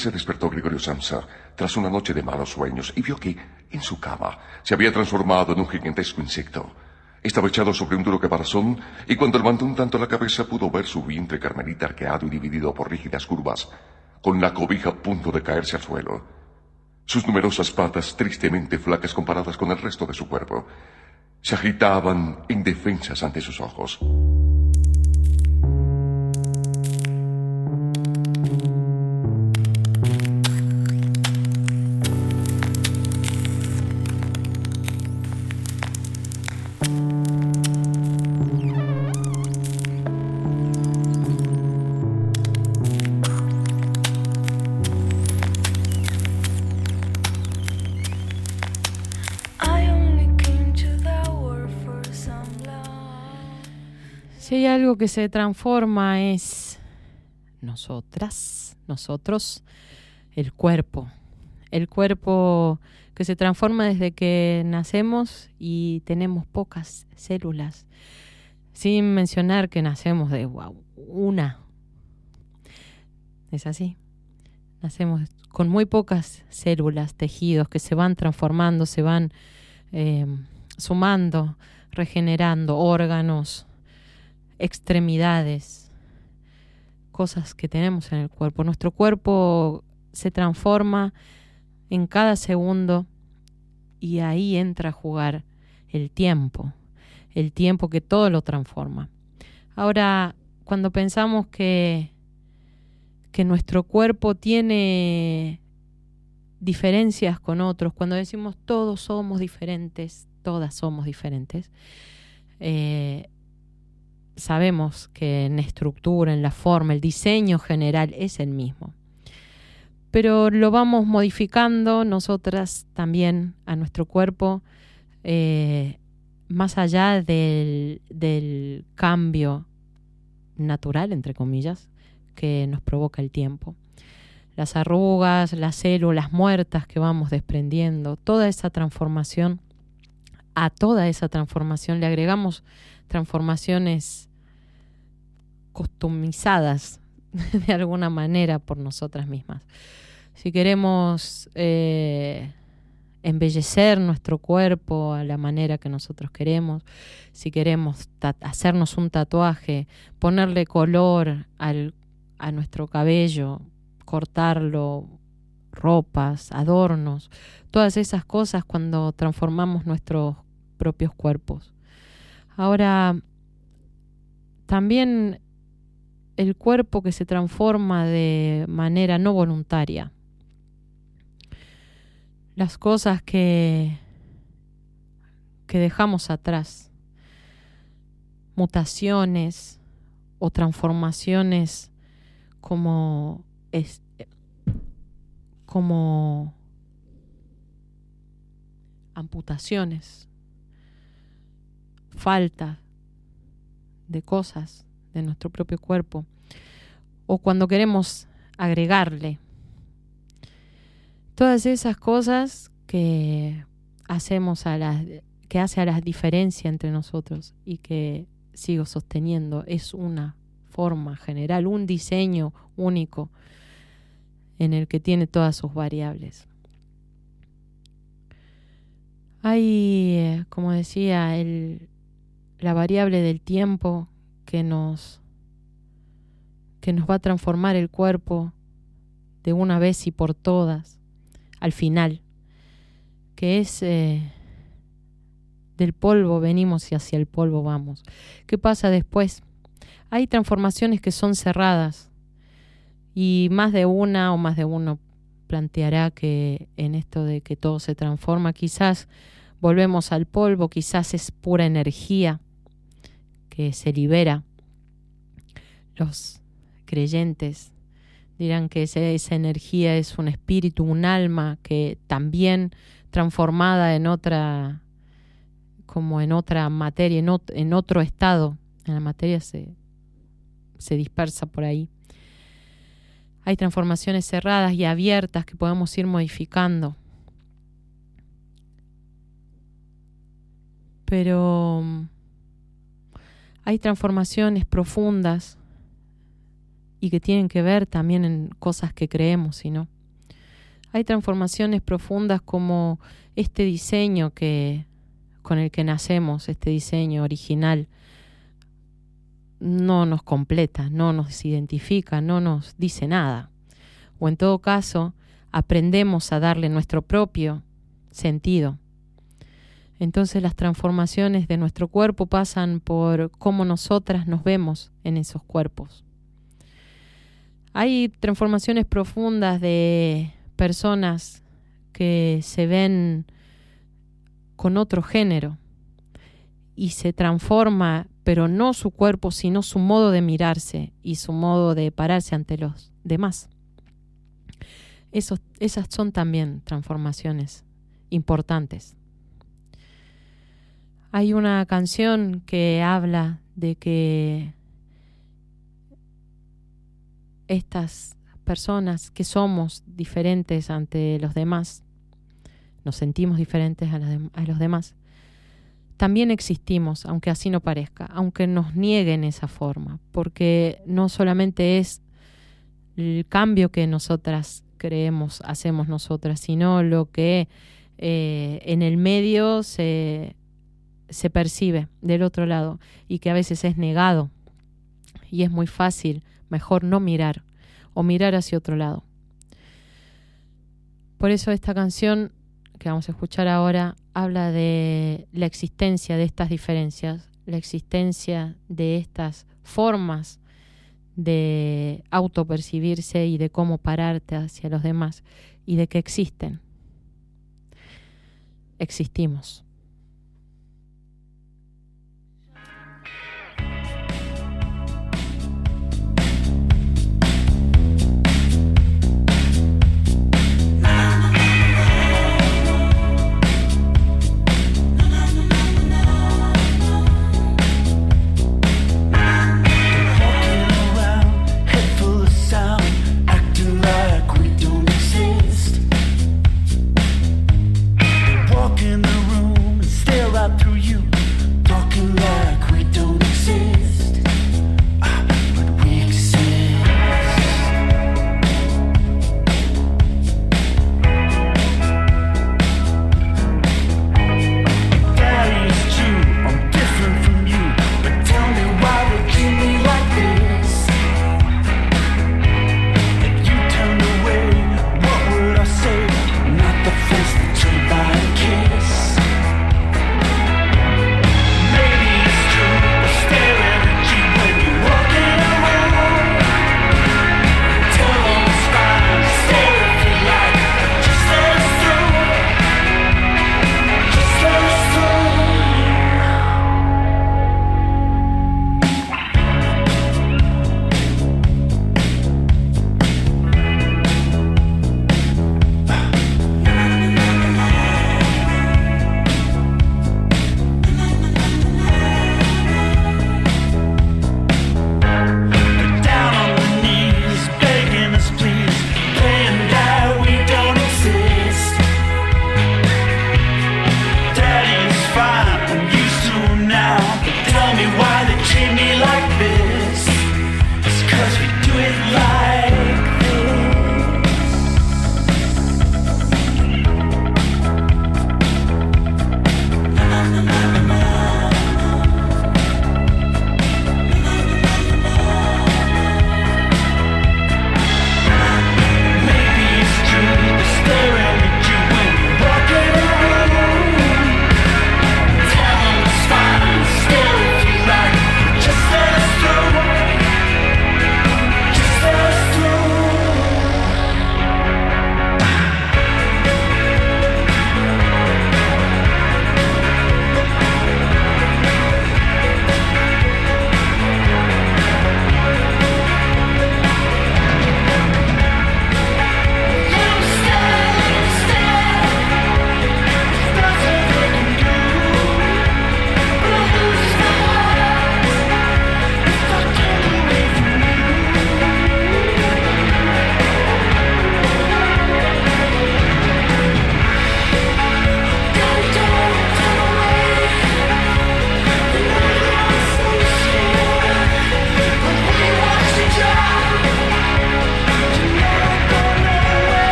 se despertó Gregorio Samsa tras una noche de malos sueños y vio que, en su cama, se había transformado en un gigantesco insecto. Estaba echado sobre un duro caparazón y cuando levantó un tanto la cabeza pudo ver su vientre carmelita arqueado y dividido por rígidas curvas, con la cobija a punto de caerse al suelo. Sus numerosas patas, tristemente flacas comparadas con el resto de su cuerpo, se agitaban indefensas ante sus ojos. Si hay algo que se transforma es nosotras, nosotros, el cuerpo. El cuerpo que se transforma desde que nacemos y tenemos pocas células. Sin mencionar que nacemos de wow, una. Es así. Nacemos con muy pocas células, tejidos que se van transformando, se van eh, sumando, regenerando órganos, extremidades, cosas que tenemos en el cuerpo. Nuestro cuerpo se transforma en cada segundo y ahí entra a jugar el tiempo, el tiempo que todo lo transforma. Ahora, cuando pensamos que, que nuestro cuerpo tiene diferencias con otros, cuando decimos todos somos diferentes, todas somos diferentes, eh, sabemos que en estructura, en la forma, el diseño general es el mismo. Pero lo vamos modificando nosotras también a nuestro cuerpo, eh, más allá del, del cambio natural, entre comillas, que nos provoca el tiempo. Las arrugas, las células muertas que vamos desprendiendo, toda esa transformación, a toda esa transformación le agregamos transformaciones customizadas de alguna manera por nosotras mismas. Si queremos eh, embellecer nuestro cuerpo a la manera que nosotros queremos, si queremos hacernos un tatuaje, ponerle color al, a nuestro cabello, cortarlo, ropas, adornos, todas esas cosas cuando transformamos nuestros propios cuerpos. Ahora, también el cuerpo que se transforma de manera no voluntaria. Las cosas que, que dejamos atrás, mutaciones o transformaciones como, es, como amputaciones, falta de cosas de nuestro propio cuerpo, o cuando queremos agregarle todas esas cosas que hacemos a las que hace a la diferencia entre nosotros y que sigo sosteniendo es una forma general, un diseño único en el que tiene todas sus variables. Hay, como decía, el, la variable del tiempo que nos, que nos va a transformar el cuerpo de una vez y por todas, al final, que es eh, del polvo venimos y hacia el polvo vamos. ¿Qué pasa después? Hay transformaciones que son cerradas y más de una o más de uno planteará que en esto de que todo se transforma, quizás volvemos al polvo, quizás es pura energía que se libera. Los creyentes dirán que esa, esa energía es un espíritu, un alma que también transformada en otra, como en otra materia, en, ot- en otro estado, en la materia se, se dispersa por ahí. Hay transformaciones cerradas y abiertas que podemos ir modificando. Pero hay transformaciones profundas y que tienen que ver también en cosas que creemos y no. Hay transformaciones profundas como este diseño que, con el que nacemos, este diseño original, no nos completa, no nos identifica, no nos dice nada. O en todo caso, aprendemos a darle nuestro propio sentido. Entonces las transformaciones de nuestro cuerpo pasan por cómo nosotras nos vemos en esos cuerpos. Hay transformaciones profundas de personas que se ven con otro género y se transforma, pero no su cuerpo, sino su modo de mirarse y su modo de pararse ante los demás. Esos, esas son también transformaciones importantes. Hay una canción que habla de que estas personas que somos diferentes ante los demás, nos sentimos diferentes a, la de, a los demás, también existimos, aunque así no parezca, aunque nos nieguen esa forma, porque no solamente es el cambio que nosotras creemos, hacemos nosotras, sino lo que eh, en el medio se, se percibe del otro lado y que a veces es negado y es muy fácil mejor no mirar o mirar hacia otro lado. Por eso esta canción que vamos a escuchar ahora habla de la existencia de estas diferencias, la existencia de estas formas de autopercibirse y de cómo pararte hacia los demás y de que existen. Existimos. In the room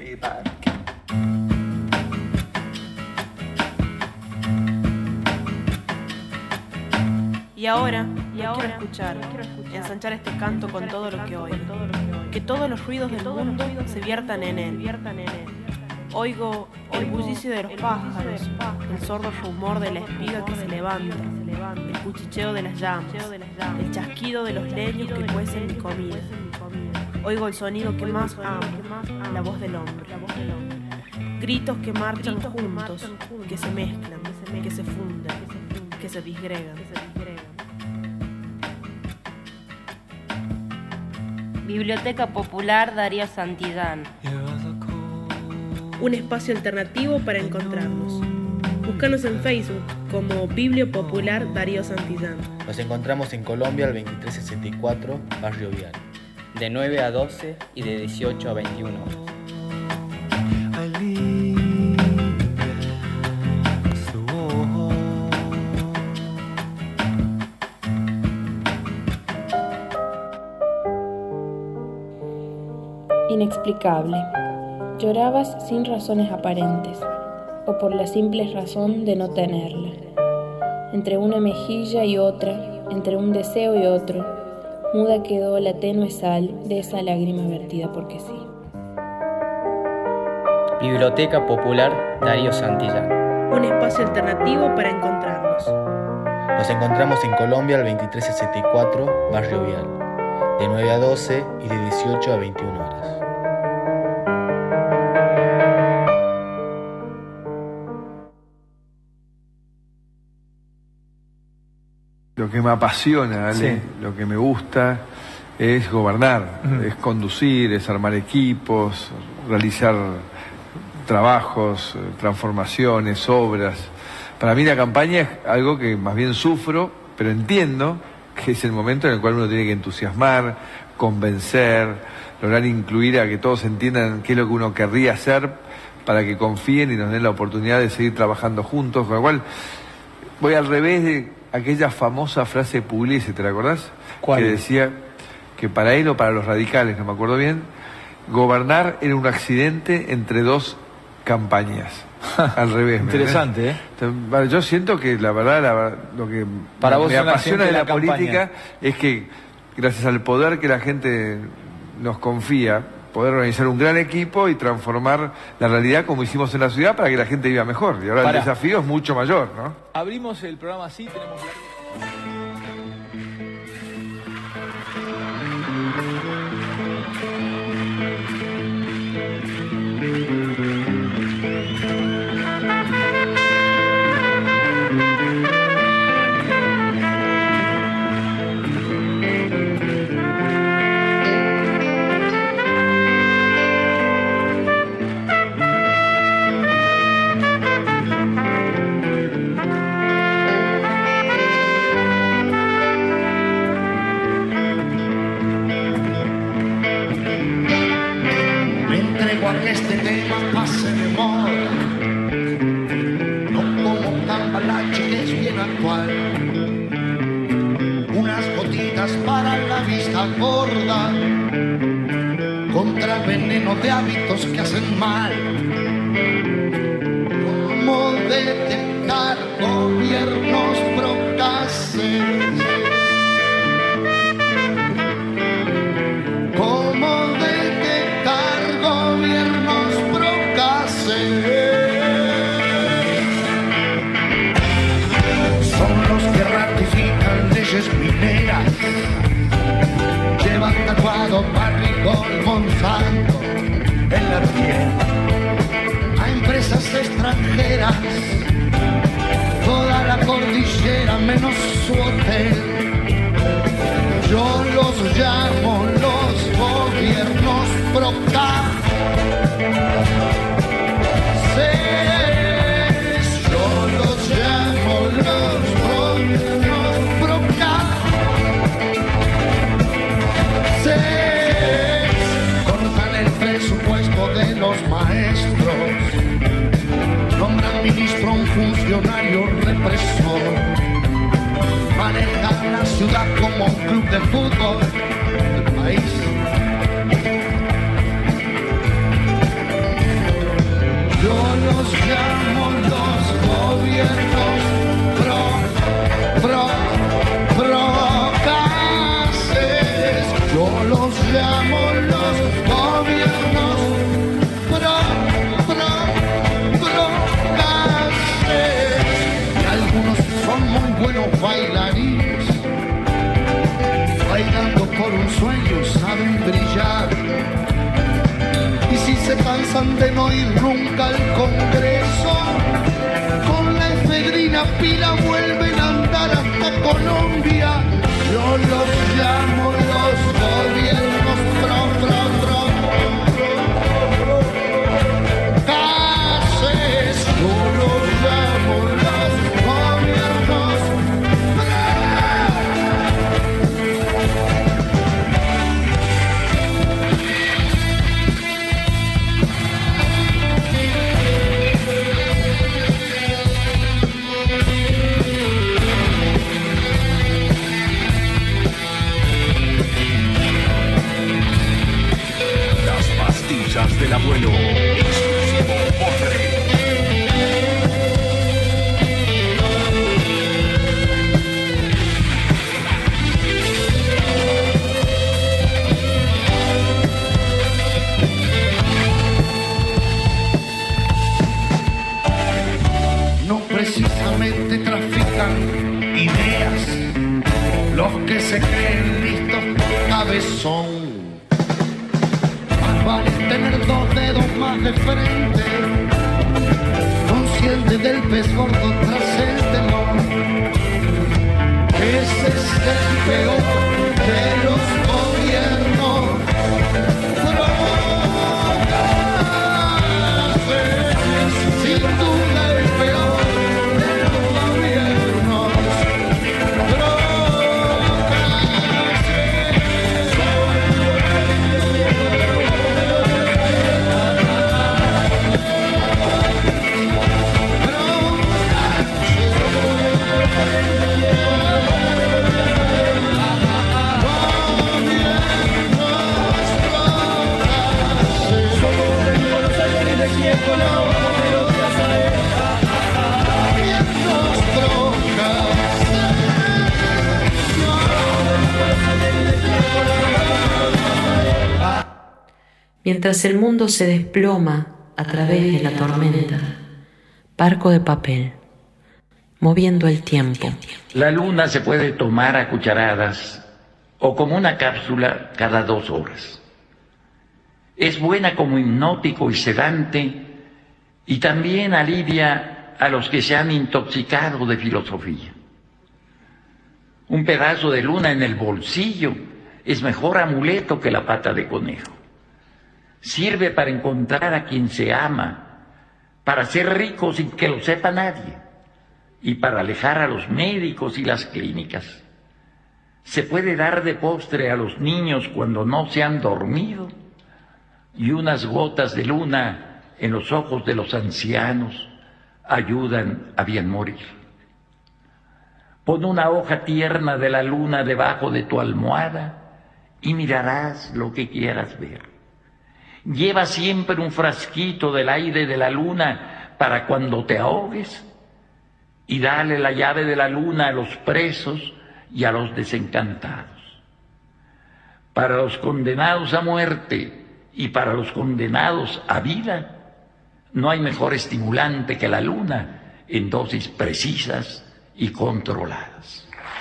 Y ahora, y ahora quiero escuchar, ensanchar este canto con todo lo que oigo, que todos los ruidos del mundo se viertan en él. Oigo el bullicio de los pájaros, el sordo rumor de la espiga que se levanta, el cuchicheo de las llamas, el chasquido de los leños que cuecen mi comida. Oigo el sonido que más amo, la voz del hombre. Gritos que marchan juntos, que se mezclan, que se funden, que se disgregan. Biblioteca Popular Darío Santillán. Un espacio alternativo para encontrarnos. Búscanos en Facebook como Biblio Popular Darío Santillán. Nos encontramos en Colombia al veintitrés sesenta y cuatro, Barrio Vial. De nueve a doce y de dieciocho a veintiuna horas. Inexplicable. Llorabas sin razones aparentes, o por la simple razón de no tenerla. Entre una mejilla y otra, entre un deseo y otro, muda quedó la tenue sal de esa lágrima vertida porque sí. Biblioteca Popular Darío Santillán. Un espacio alternativo para encontrarnos. Nos encontramos en Colombia al veintitrés sesenta y cuatro, Barrio Vial. De nueve a doce y de dieciocho a veintiuna horas. Lo que me apasiona, Ale, sí. Lo que me gusta es gobernar, uh-huh. Es conducir, es armar equipos, realizar trabajos, transformaciones, obras. Para mí la campaña es algo que más bien sufro, pero entiendo que es el momento en el cual uno tiene que entusiasmar, convencer, lograr incluir a que todos entiendan qué es lo que uno querría hacer para que confíen y nos den la oportunidad de seguir trabajando juntos, con lo cual voy al revés de aquella famosa frase de Pugliese, ¿te la acordás? ¿Cuál? Que decía que para él o para los radicales, no me acuerdo bien, gobernar era un accidente entre dos campañas. Al revés. Interesante, ¿eh? Entonces, yo siento que la verdad, la, lo que para me, vos me apasiona de la, la política es que gracias al poder que la gente nos confía, poder organizar un gran equipo y transformar la realidad como hicimos en la ciudad para que la gente viva mejor. Y ahora Pará. El desafío es mucho mayor, ¿no? Abrimos el programa así, tenemos la... Este tema pase de moda, no como Cambalache que es bien actual. Unas gotitas para la vista gorda, contra el veneno de hábitos que hacen mal. Cómo detectar gobiernos procaces, cómo detectar gobiernos son los que ratifican leyes mineras, llevan tatuado Barrick Monsanto en la piel a empresas extranjeras, toda la cordillera menos su hotel. Yo los llamo los gobiernos proca. Yo los llamo los gobiernos proca. Cortan el presupuesto de los maestros, nombran ministro a un funcionario represor, manejan la ciudad como un club de fútbol, el país. se cansan de no ir nunca al Congreso. Con la efedrina pila vuelven a andar hasta Colombia. Yo los llamo los gobiernos pro, pro, pro, pro, pro. Cases, yo los llamo los gobiernos del abuelo, exclusivo Porre. no precisamente trafican ideas los que se creen listos por cabezón. Vale tener dos dedos más de frente, consciente del pez gordo tras el telón. Ese es el peor de los gobiernos. Procaces, sin duda el peor de los gobiernos. Mientras el mundo se desploma a través de la tormenta, barco de papel, moviendo el tiempo. La luna se puede tomar a cucharadas o como una cápsula cada dos horas. Es buena como hipnótico y sedante y también alivia a los que se han intoxicado de filosofía. Un pedazo de luna en el bolsillo es mejor amuleto que la pata de conejo. Sirve para encontrar a quien se ama, para ser rico sin que lo sepa nadie y para alejar a los médicos y las clínicas. Se puede dar de postre a los niños cuando no se han dormido y unas gotas de luna en los ojos de los ancianos ayudan a bien morir. Pon una hoja tierna de la luna debajo de tu almohada y mirarás lo que quieras ver. Lleva siempre un frasquito del aire de la luna para cuando te ahogues y dale la llave de la luna a los presos y a los desencantados. Para los condenados a muerte y para los condenados a vida, no hay mejor estimulante que la luna en dosis precisas y controladas.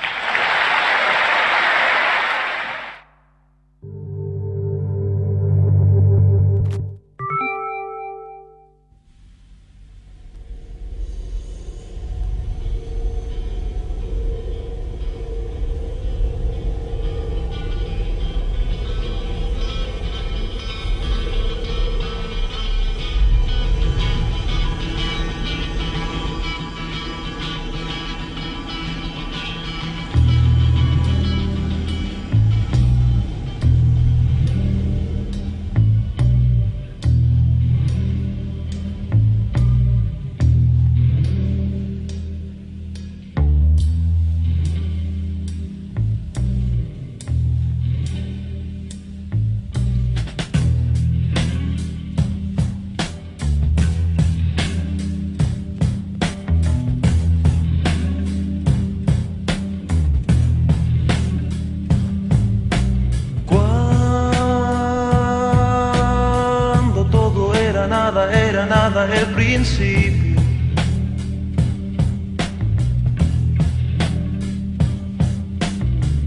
El principio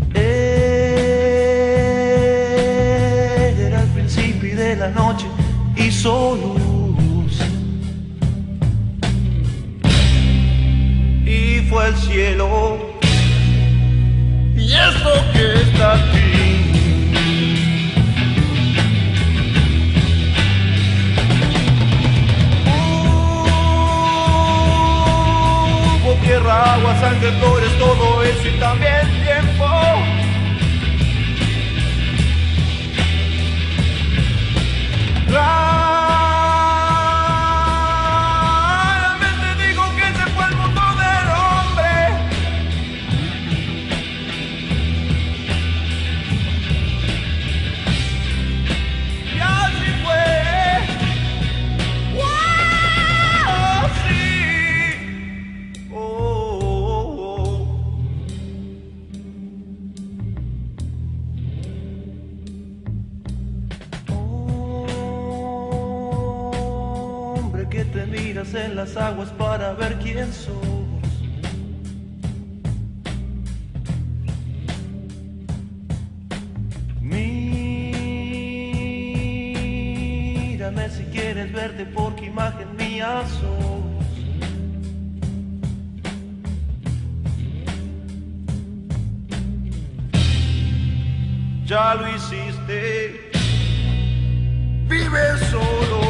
era el principio de la noche y solos. Y fue el cielo y esto que está aquí. Hubo tierra, agua, sangre, flores, todo eso y también tiempo. Claramente digo que ese fue el mundo del hombre. Y así fue. ¡Wow! Sí. Oh, oh, oh. Que te miras en las aguas para ver quién sos. Mírame si quieres verte porque imagen mía sos. Ya lo hiciste, vive solo.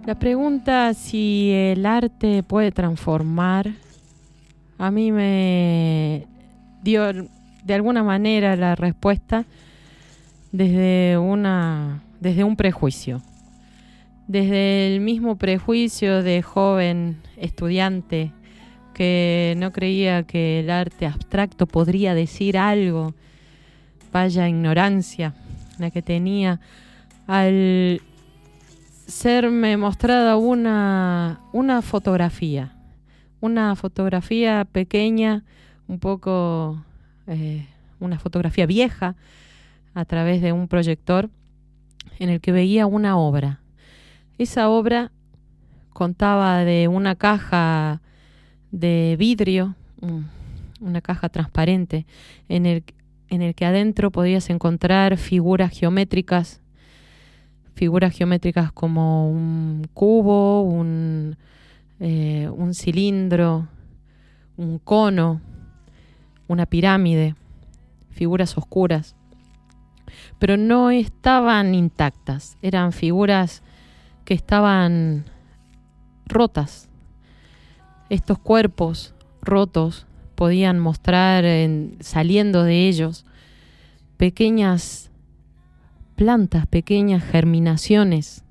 La pregunta si el arte puede transformar, a mí me dio de alguna manera la respuesta desde una desde un prejuicio. Desde el mismo prejuicio de joven estudiante que no creía que el arte abstracto podría decir algo, vaya ignorancia la que tenía al serme mostrada una, una fotografía, una fotografía pequeña, un poco, eh, una fotografía vieja a través de un proyector en el que veía una obra. Esa obra contaba de una caja de vidrio, una caja transparente, en el, en el que adentro podías encontrar figuras geométricas, figuras geométricas como un cubo, un, eh, un cilindro, un cono, una pirámide, figuras oscuras, pero no estaban intactas, eran figuras que estaban rotas. Estos cuerpos rotos podían mostrar, en, saliendo de ellos, pequeñas plantas, pequeñas germinaciones,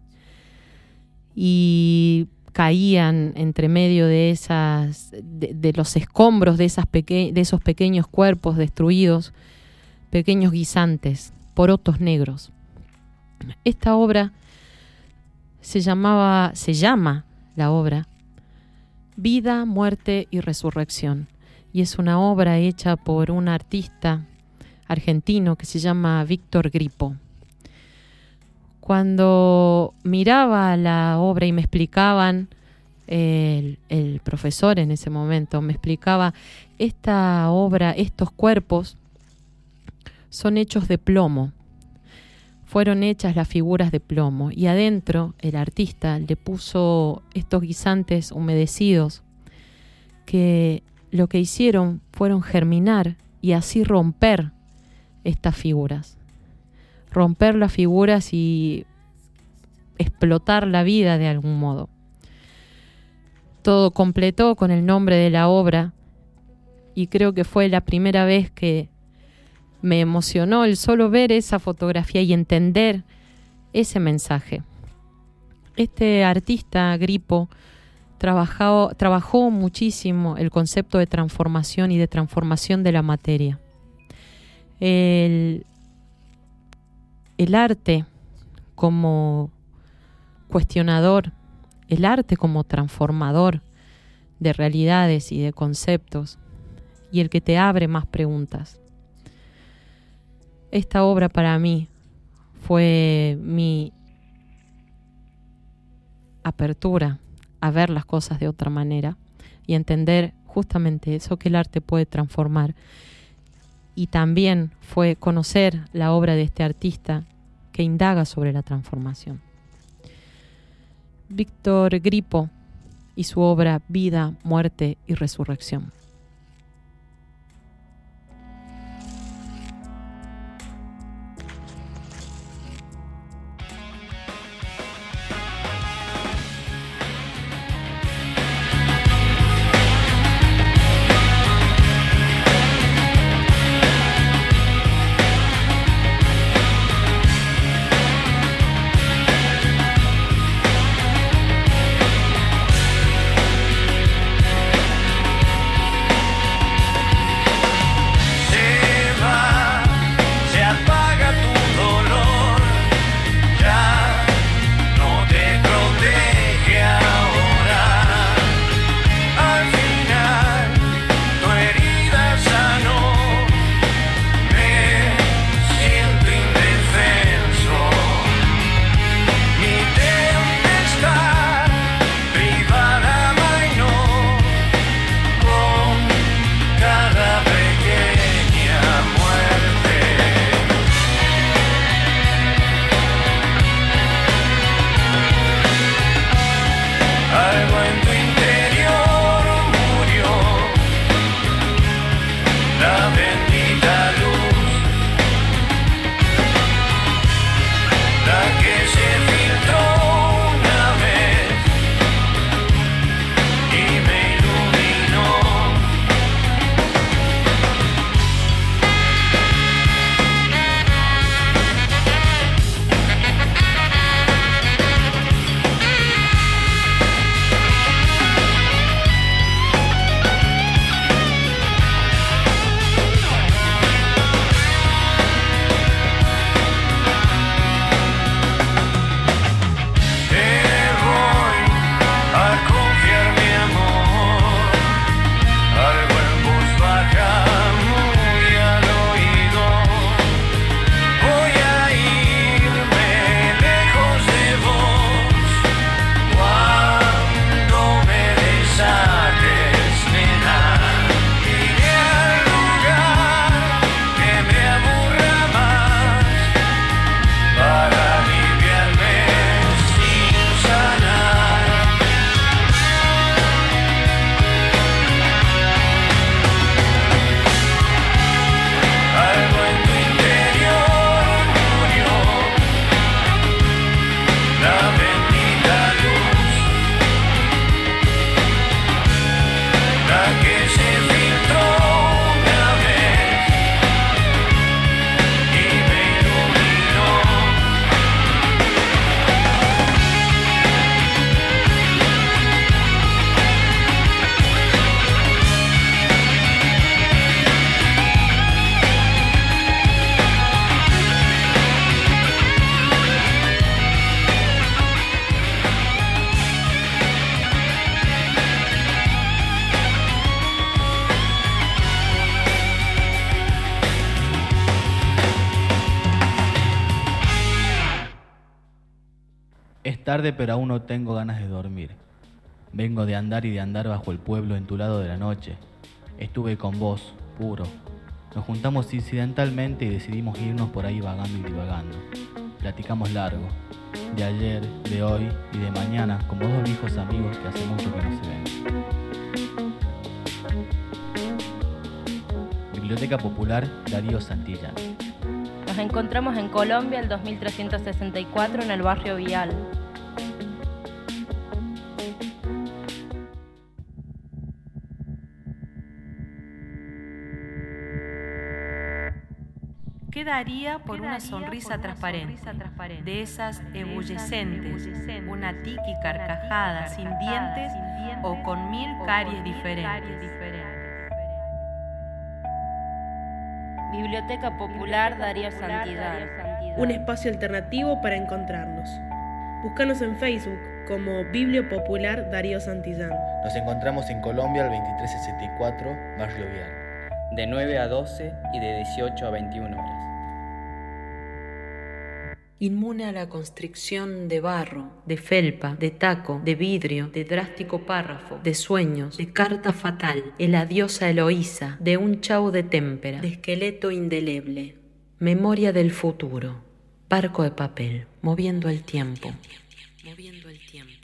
y caían entre medio de esas, de, de los escombros de esas peque- de esos pequeños cuerpos destruidos, pequeños guisantes, porotos negros. Esta obra se llamaba, se llama la obra Vida, Muerte y Resurrección, y es una obra hecha por un artista argentino que se llama Víctor Gripo. Cuando miraba la obra y me explicaban, el, el profesor en ese momento me explicaba, esta obra, estos cuerpos son hechos de plomo, fueron hechas las figuras de plomo, y adentro el artista le puso estos guisantes humedecidos que lo que hicieron fueron germinar y así romper estas figuras. Romper las figuras y explotar la vida de algún modo. Todo completó con el nombre de la obra, y creo que fue la primera vez que me emocionó el solo ver esa fotografía y entender ese mensaje. Este artista Gripo trabajó, trabajó muchísimo el concepto de transformación y de transformación de la materia. El, el arte como cuestionador, el arte como transformador de realidades y de conceptos, y el que te abre más preguntas. Esta obra para mí fue mi apertura a ver las cosas de otra manera y entender justamente eso, que el arte puede transformar. Y también fue conocer la obra de este artista que indaga sobre la transformación. Víctor Gripo y su obra Vida, Muerte y Resurrección. Es tarde, pero aún no tengo ganas de dormir. Vengo de andar y de andar bajo el pueblo en tu lado de la noche. Estuve con vos, puro. Nos juntamos incidentalmente y decidimos irnos por ahí vagando y divagando. Platicamos largo, de ayer, de hoy y de mañana, como dos viejos amigos que hace mucho que no se ven. Biblioteca Popular Darío Santillán. Nos encontramos en Colombia el dos mil trescientos sesenta y cuatro en el barrio Vial. ¿Qué daría por una sonrisa transparente, de esas ebullecentes, una tiki carcajada sin dientes o con mil caries diferentes? Biblioteca Popular Darío Santillán. Un espacio alternativo para encontrarnos. Búscanos en Facebook como Biblio Popular Darío Santillán. Nos encontramos en Colombia el veintitrés sesenta y cuatro, barrio Vial. De nueve a doce y de dieciocho a veintiuna horas. Inmune a la constricción de barro, de felpa, de taco, de vidrio, de drástico párrafo, de sueños, de carta fatal, el adiós a Eloísa, de un chau de témpera, de esqueleto indeleble, memoria del futuro, barco de papel, moviendo el tiempo, moviendo el tiempo.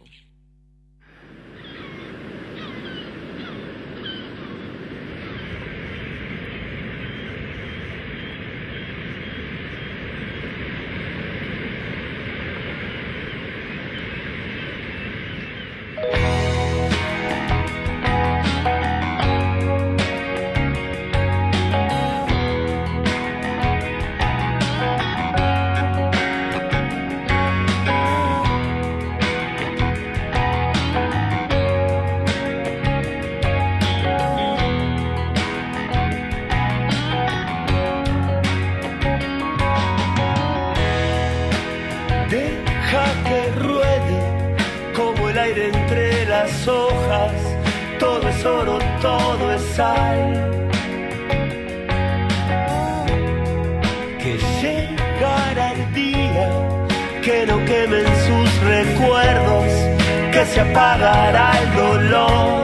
Hojas, todo es oro, todo es sal. Que llegara el día, que no quemen sus recuerdos, que se apagará el dolor.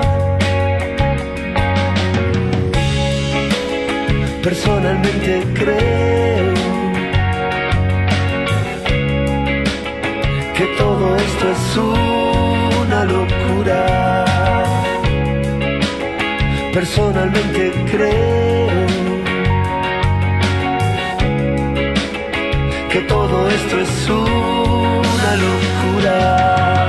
Personalmente creo que todo esto es una locura. Personalmente creo que todo esto es una locura.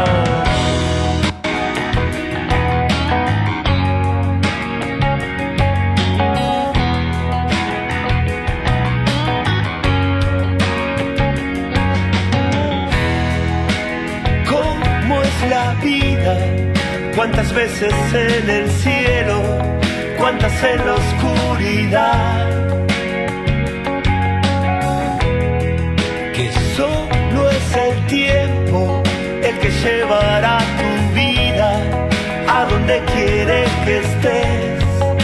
¿Cómo es la vida? Cuántas veces en el cielo, cuántas en la oscuridad, que solo es el tiempo el que llevará tu vida a donde quiere que estés.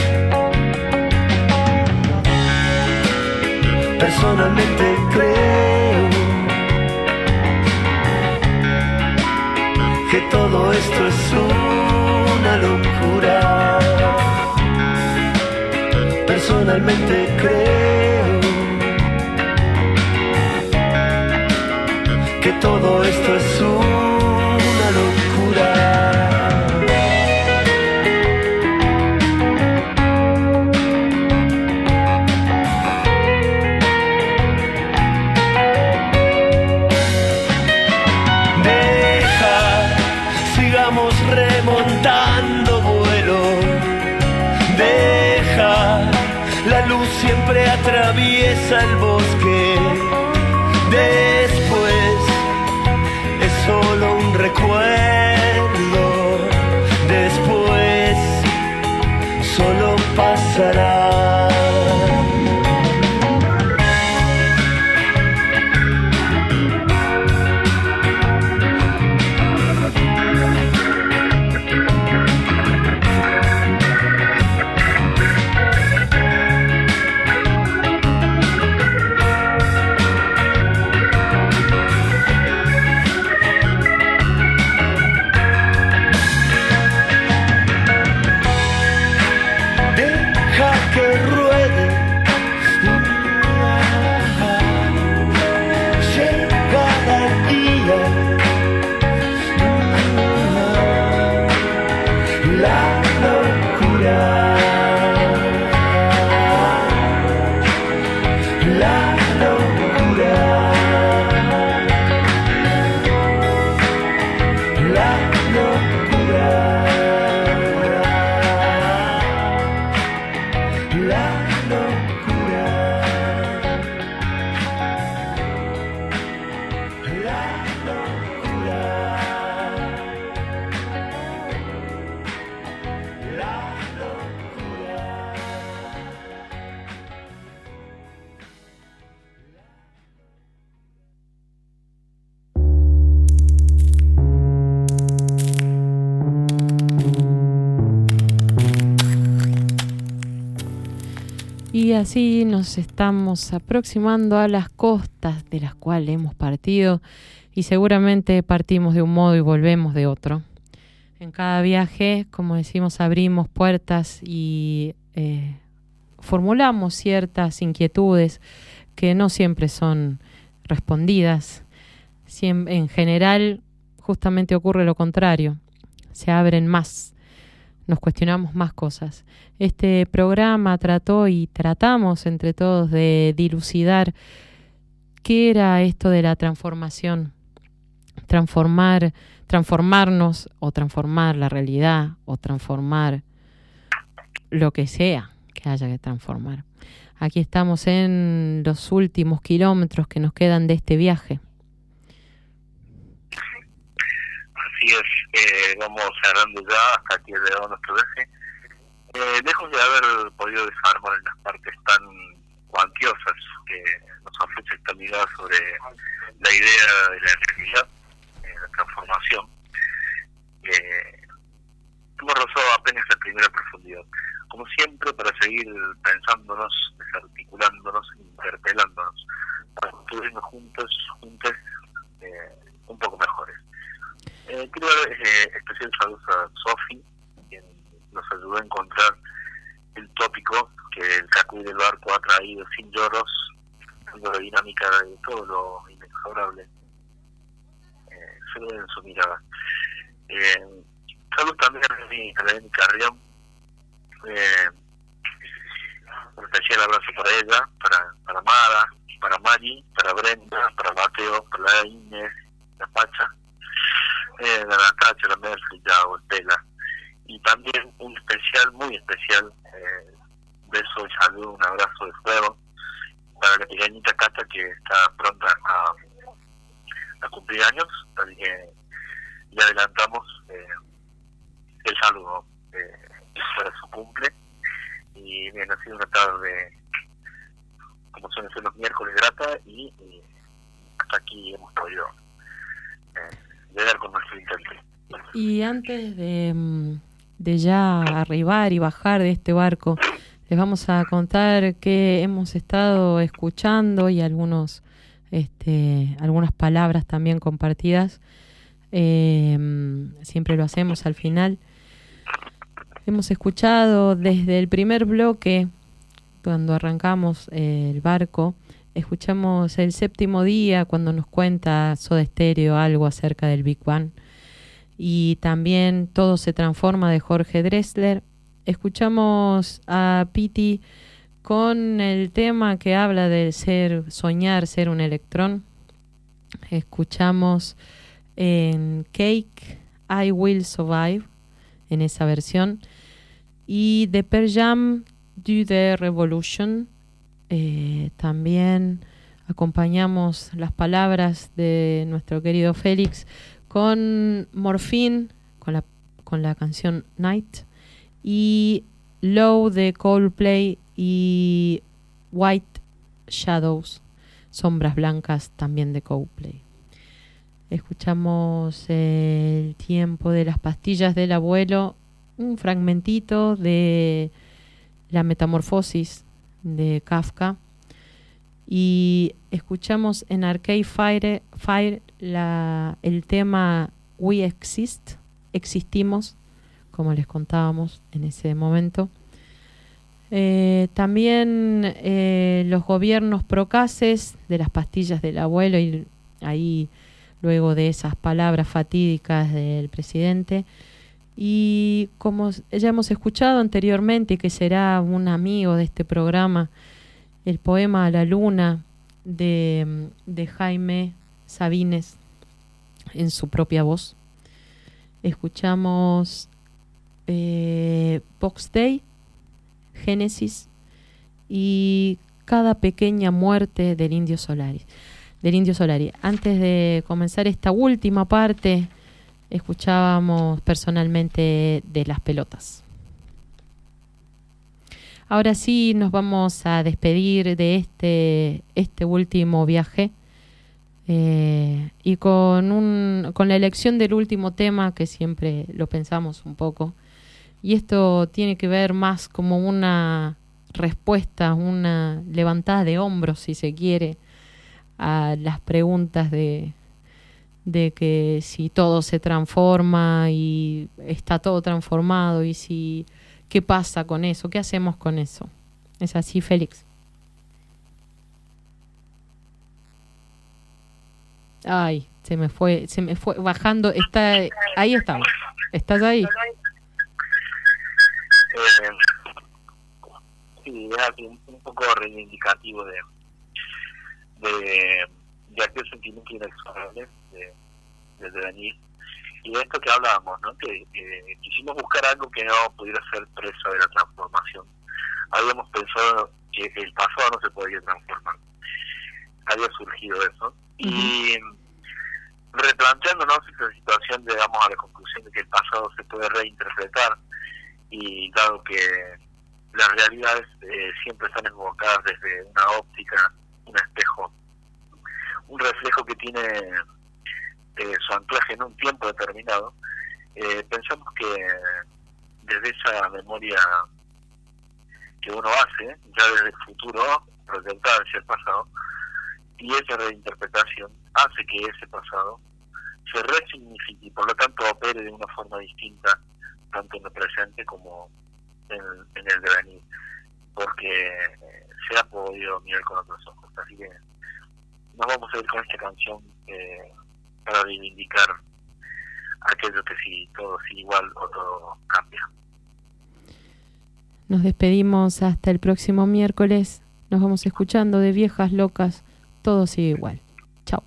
Personalmente creo que todo esto es una locura. Personalmente creo que todo esto es una locura. Remontando vuelo, deja, la luz siempre atraviesa el bosque, después es solo un recuerdo, después solo pasará. Y así nos estamos aproximando a las costas de las cuales hemos partido y seguramente partimos de un modo y volvemos de otro. En cada viaje, como decimos, abrimos puertas y eh, formulamos ciertas inquietudes que no siempre son respondidas. Siem- en general, justamente ocurre lo contrario. Se abren más, nos cuestionamos más cosas. Este programa trató y tratamos entre todos de dilucidar qué era esto de la transformación. Transformar, transformarnos o transformar la realidad o transformar lo que sea que haya que transformar. Aquí estamos en los últimos kilómetros que nos quedan de este viaje. Así es, eh, vamos cerrando ya, hasta aquí el llegado nuestro viaje. Eh, lejos de haber podido desarmar las partes tan cuantiosas que nos ofrece esta mirada sobre la idea de la realidad, eh, la transformación, eh, hemos rozado apenas la primera profundidad. Como siempre, para seguir pensándonos, desarticulándonos, interpelándonos, para construirnos juntos, juntos, eh, un poco mejores. Eh, quiero dar eh, especial saludos a Sofi, quien nos ayudó a encontrar el tópico que el Cacuy del barco ha traído sin lloros, dando la dinámica de todo lo inexorable. Eh, se ve en su mirada. Eh, saludos también a mi, a mi Carrión. Eh, un especial abrazo para ella, para, para Mara, para Mari, para Brenda, para Mateo, para la Inés, la Pacha, eh, la Natacha, la Mercy, ya, o el Pela. Y también un especial, muy especial, eh, beso y saludo, un abrazo de fuego para la pequeñita Cata, que está pronta a, a cumplir años, así que ya adelantamos eh, el saludo eh, para su cumple. Y bien, ha sido una tarde, como suelen ser los miércoles, grata, y, y hasta aquí hemos podido eh, llegar con nuestro intento. Y antes de, de ya arribar y bajar de este barco, les vamos a contar que hemos estado escuchando y algunos, este, algunas palabras también compartidas. Eh, siempre lo hacemos al final. Hemos escuchado desde el primer bloque, cuando arrancamos el barco, escuchamos el séptimo día, cuando nos cuenta Soda Stereo algo acerca del Big Bang. Y también Todo se transforma, de Jorge Drexler. Escuchamos a Piti con el tema que habla del ser, soñar, ser un electrón. Escuchamos en Cake, I Will Survive, en esa versión. Y de Pearl Jam, Do the Revolution. Eh, también acompañamos las palabras de nuestro querido Félix con Morphine, con la, con la canción Night, y Low de Coldplay y White Shadows, Sombras Blancas, también de Coldplay. Escuchamos El tiempo de las pastillas del abuelo, un fragmentito de La metamorfosis de Kafka, y escuchamos en Arcade Fire, Fire la, el tema We Exist, existimos, como les contábamos en ese momento. Eh, también eh, los gobiernos procaces de las pastillas del abuelo, y ahí luego de esas palabras fatídicas del presidente. Y como ya hemos escuchado anteriormente, que será un amigo de este programa, el poema La Luna de, de Jaime Sabines en su propia voz. Escuchamos eh, Box Day, Génesis y Cada pequeña muerte del Indio Solari. Del Indio Solari. Antes de comenzar esta última parte, escuchábamos Personalmente de Las Pelotas. Ahora sí nos vamos a despedir de este, este último viaje eh, y con, un, con la elección del último tema, que siempre lo pensamos un poco. Y esto tiene que ver más como una respuesta, una levantada de hombros, si se quiere, a las preguntas de, de que si todo se transforma y está todo transformado y si qué pasa con eso, qué hacemos con eso. ¿Es así, Félix? Ay, se me fue, se me fue bajando. Está, ahí estamos. ¿Estás ahí? Eh, sí, es así, un, un poco reivindicativo de de, de aquel sentimiento inexorable de, de devenir. Y de esto que hablábamos, ¿no? Que eh, quisimos buscar algo que no pudiera ser presa de la transformación. Habíamos pensado que el pasado no se podía transformar. Había surgido eso. Uh-huh. Y replanteándonos esa situación, llegamos a la conclusión de que el pasado se puede reinterpretar, y dado que las realidades eh, siempre están enfocadas desde una óptica, un espejo, un reflejo que tiene eh, su anclaje en un tiempo determinado, eh, pensamos que desde esa memoria que uno hace, ya desde el futuro, proyectada hacia el pasado, y esa reinterpretación hace que ese pasado se resignifique y por lo tanto opere de una forma distinta, tanto en el presente como en, en el devenir, porque se ha podido mirar con otros ojos. Así que nos vamos a ir con esta canción eh, para reivindicar aquello que si todo sigue igual o todo cambia. Nos despedimos hasta el próximo miércoles. Nos vamos escuchando de Viejas Locas. Todo sigue igual. Chao.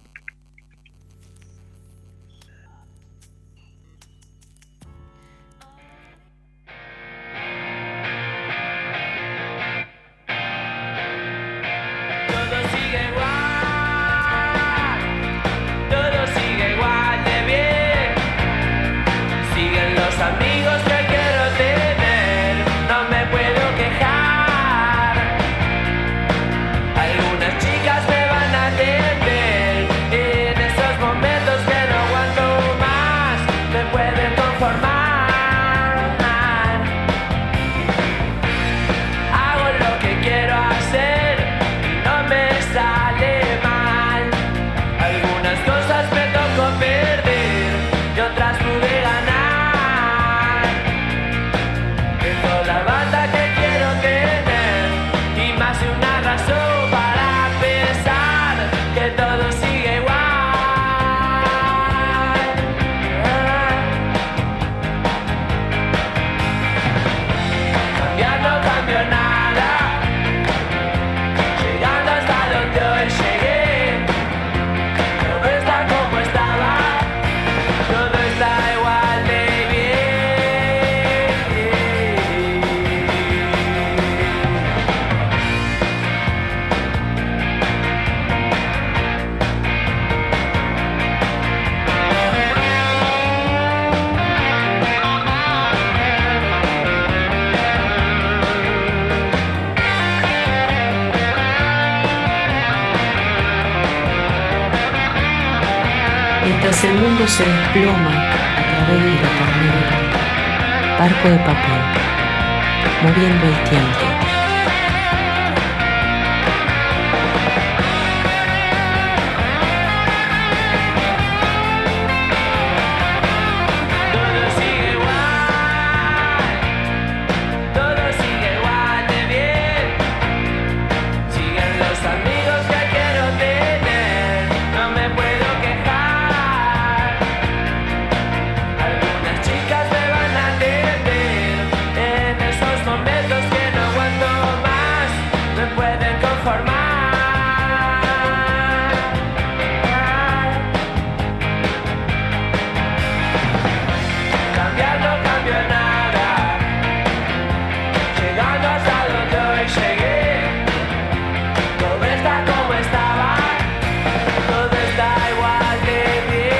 Todo sigue igual, todo sigue igual de bien. Siguen los amigos que quiero tener, no me puedo quejar. Algunas chicas me van a atender en esos momentos que no aguanto más, me pueden conformar. Hago lo que quiero hacer y no me sale mal. Algunas cosas me tocó perder y otras pude ganar. Tengo la banda que quiero tener y más de una razón para pensar que todo sigue igual. Cambiar no cambió nada, llegando hasta donde hoy llegué. Todo está como estaba, todo está igual de bien. Mientras el mundo se desploma a través de la tormenta, barco de papel, moviendo el tiempo. Todo sigue igual, todo sigue igual de bien. Siguen los amigos que quiero tener, no me puedo quejar. Algunas chicas me van a atender en esos momentos que no aguanto más, me pueden conformar. Cambiar no cambió nada, llegando hasta donde hoy llegué. Todo está como estaba, todo está igual de bien.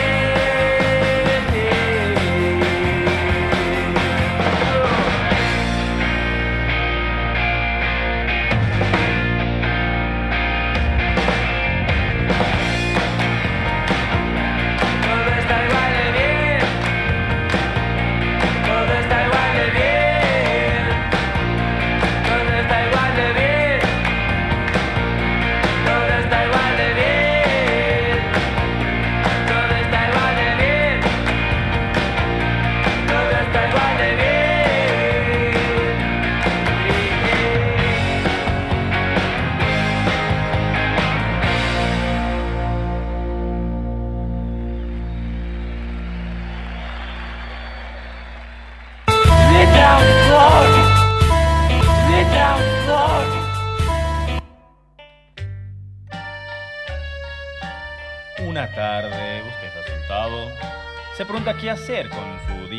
Buenas tardes, usted está asustado. Se pregunta qué hacer con su día.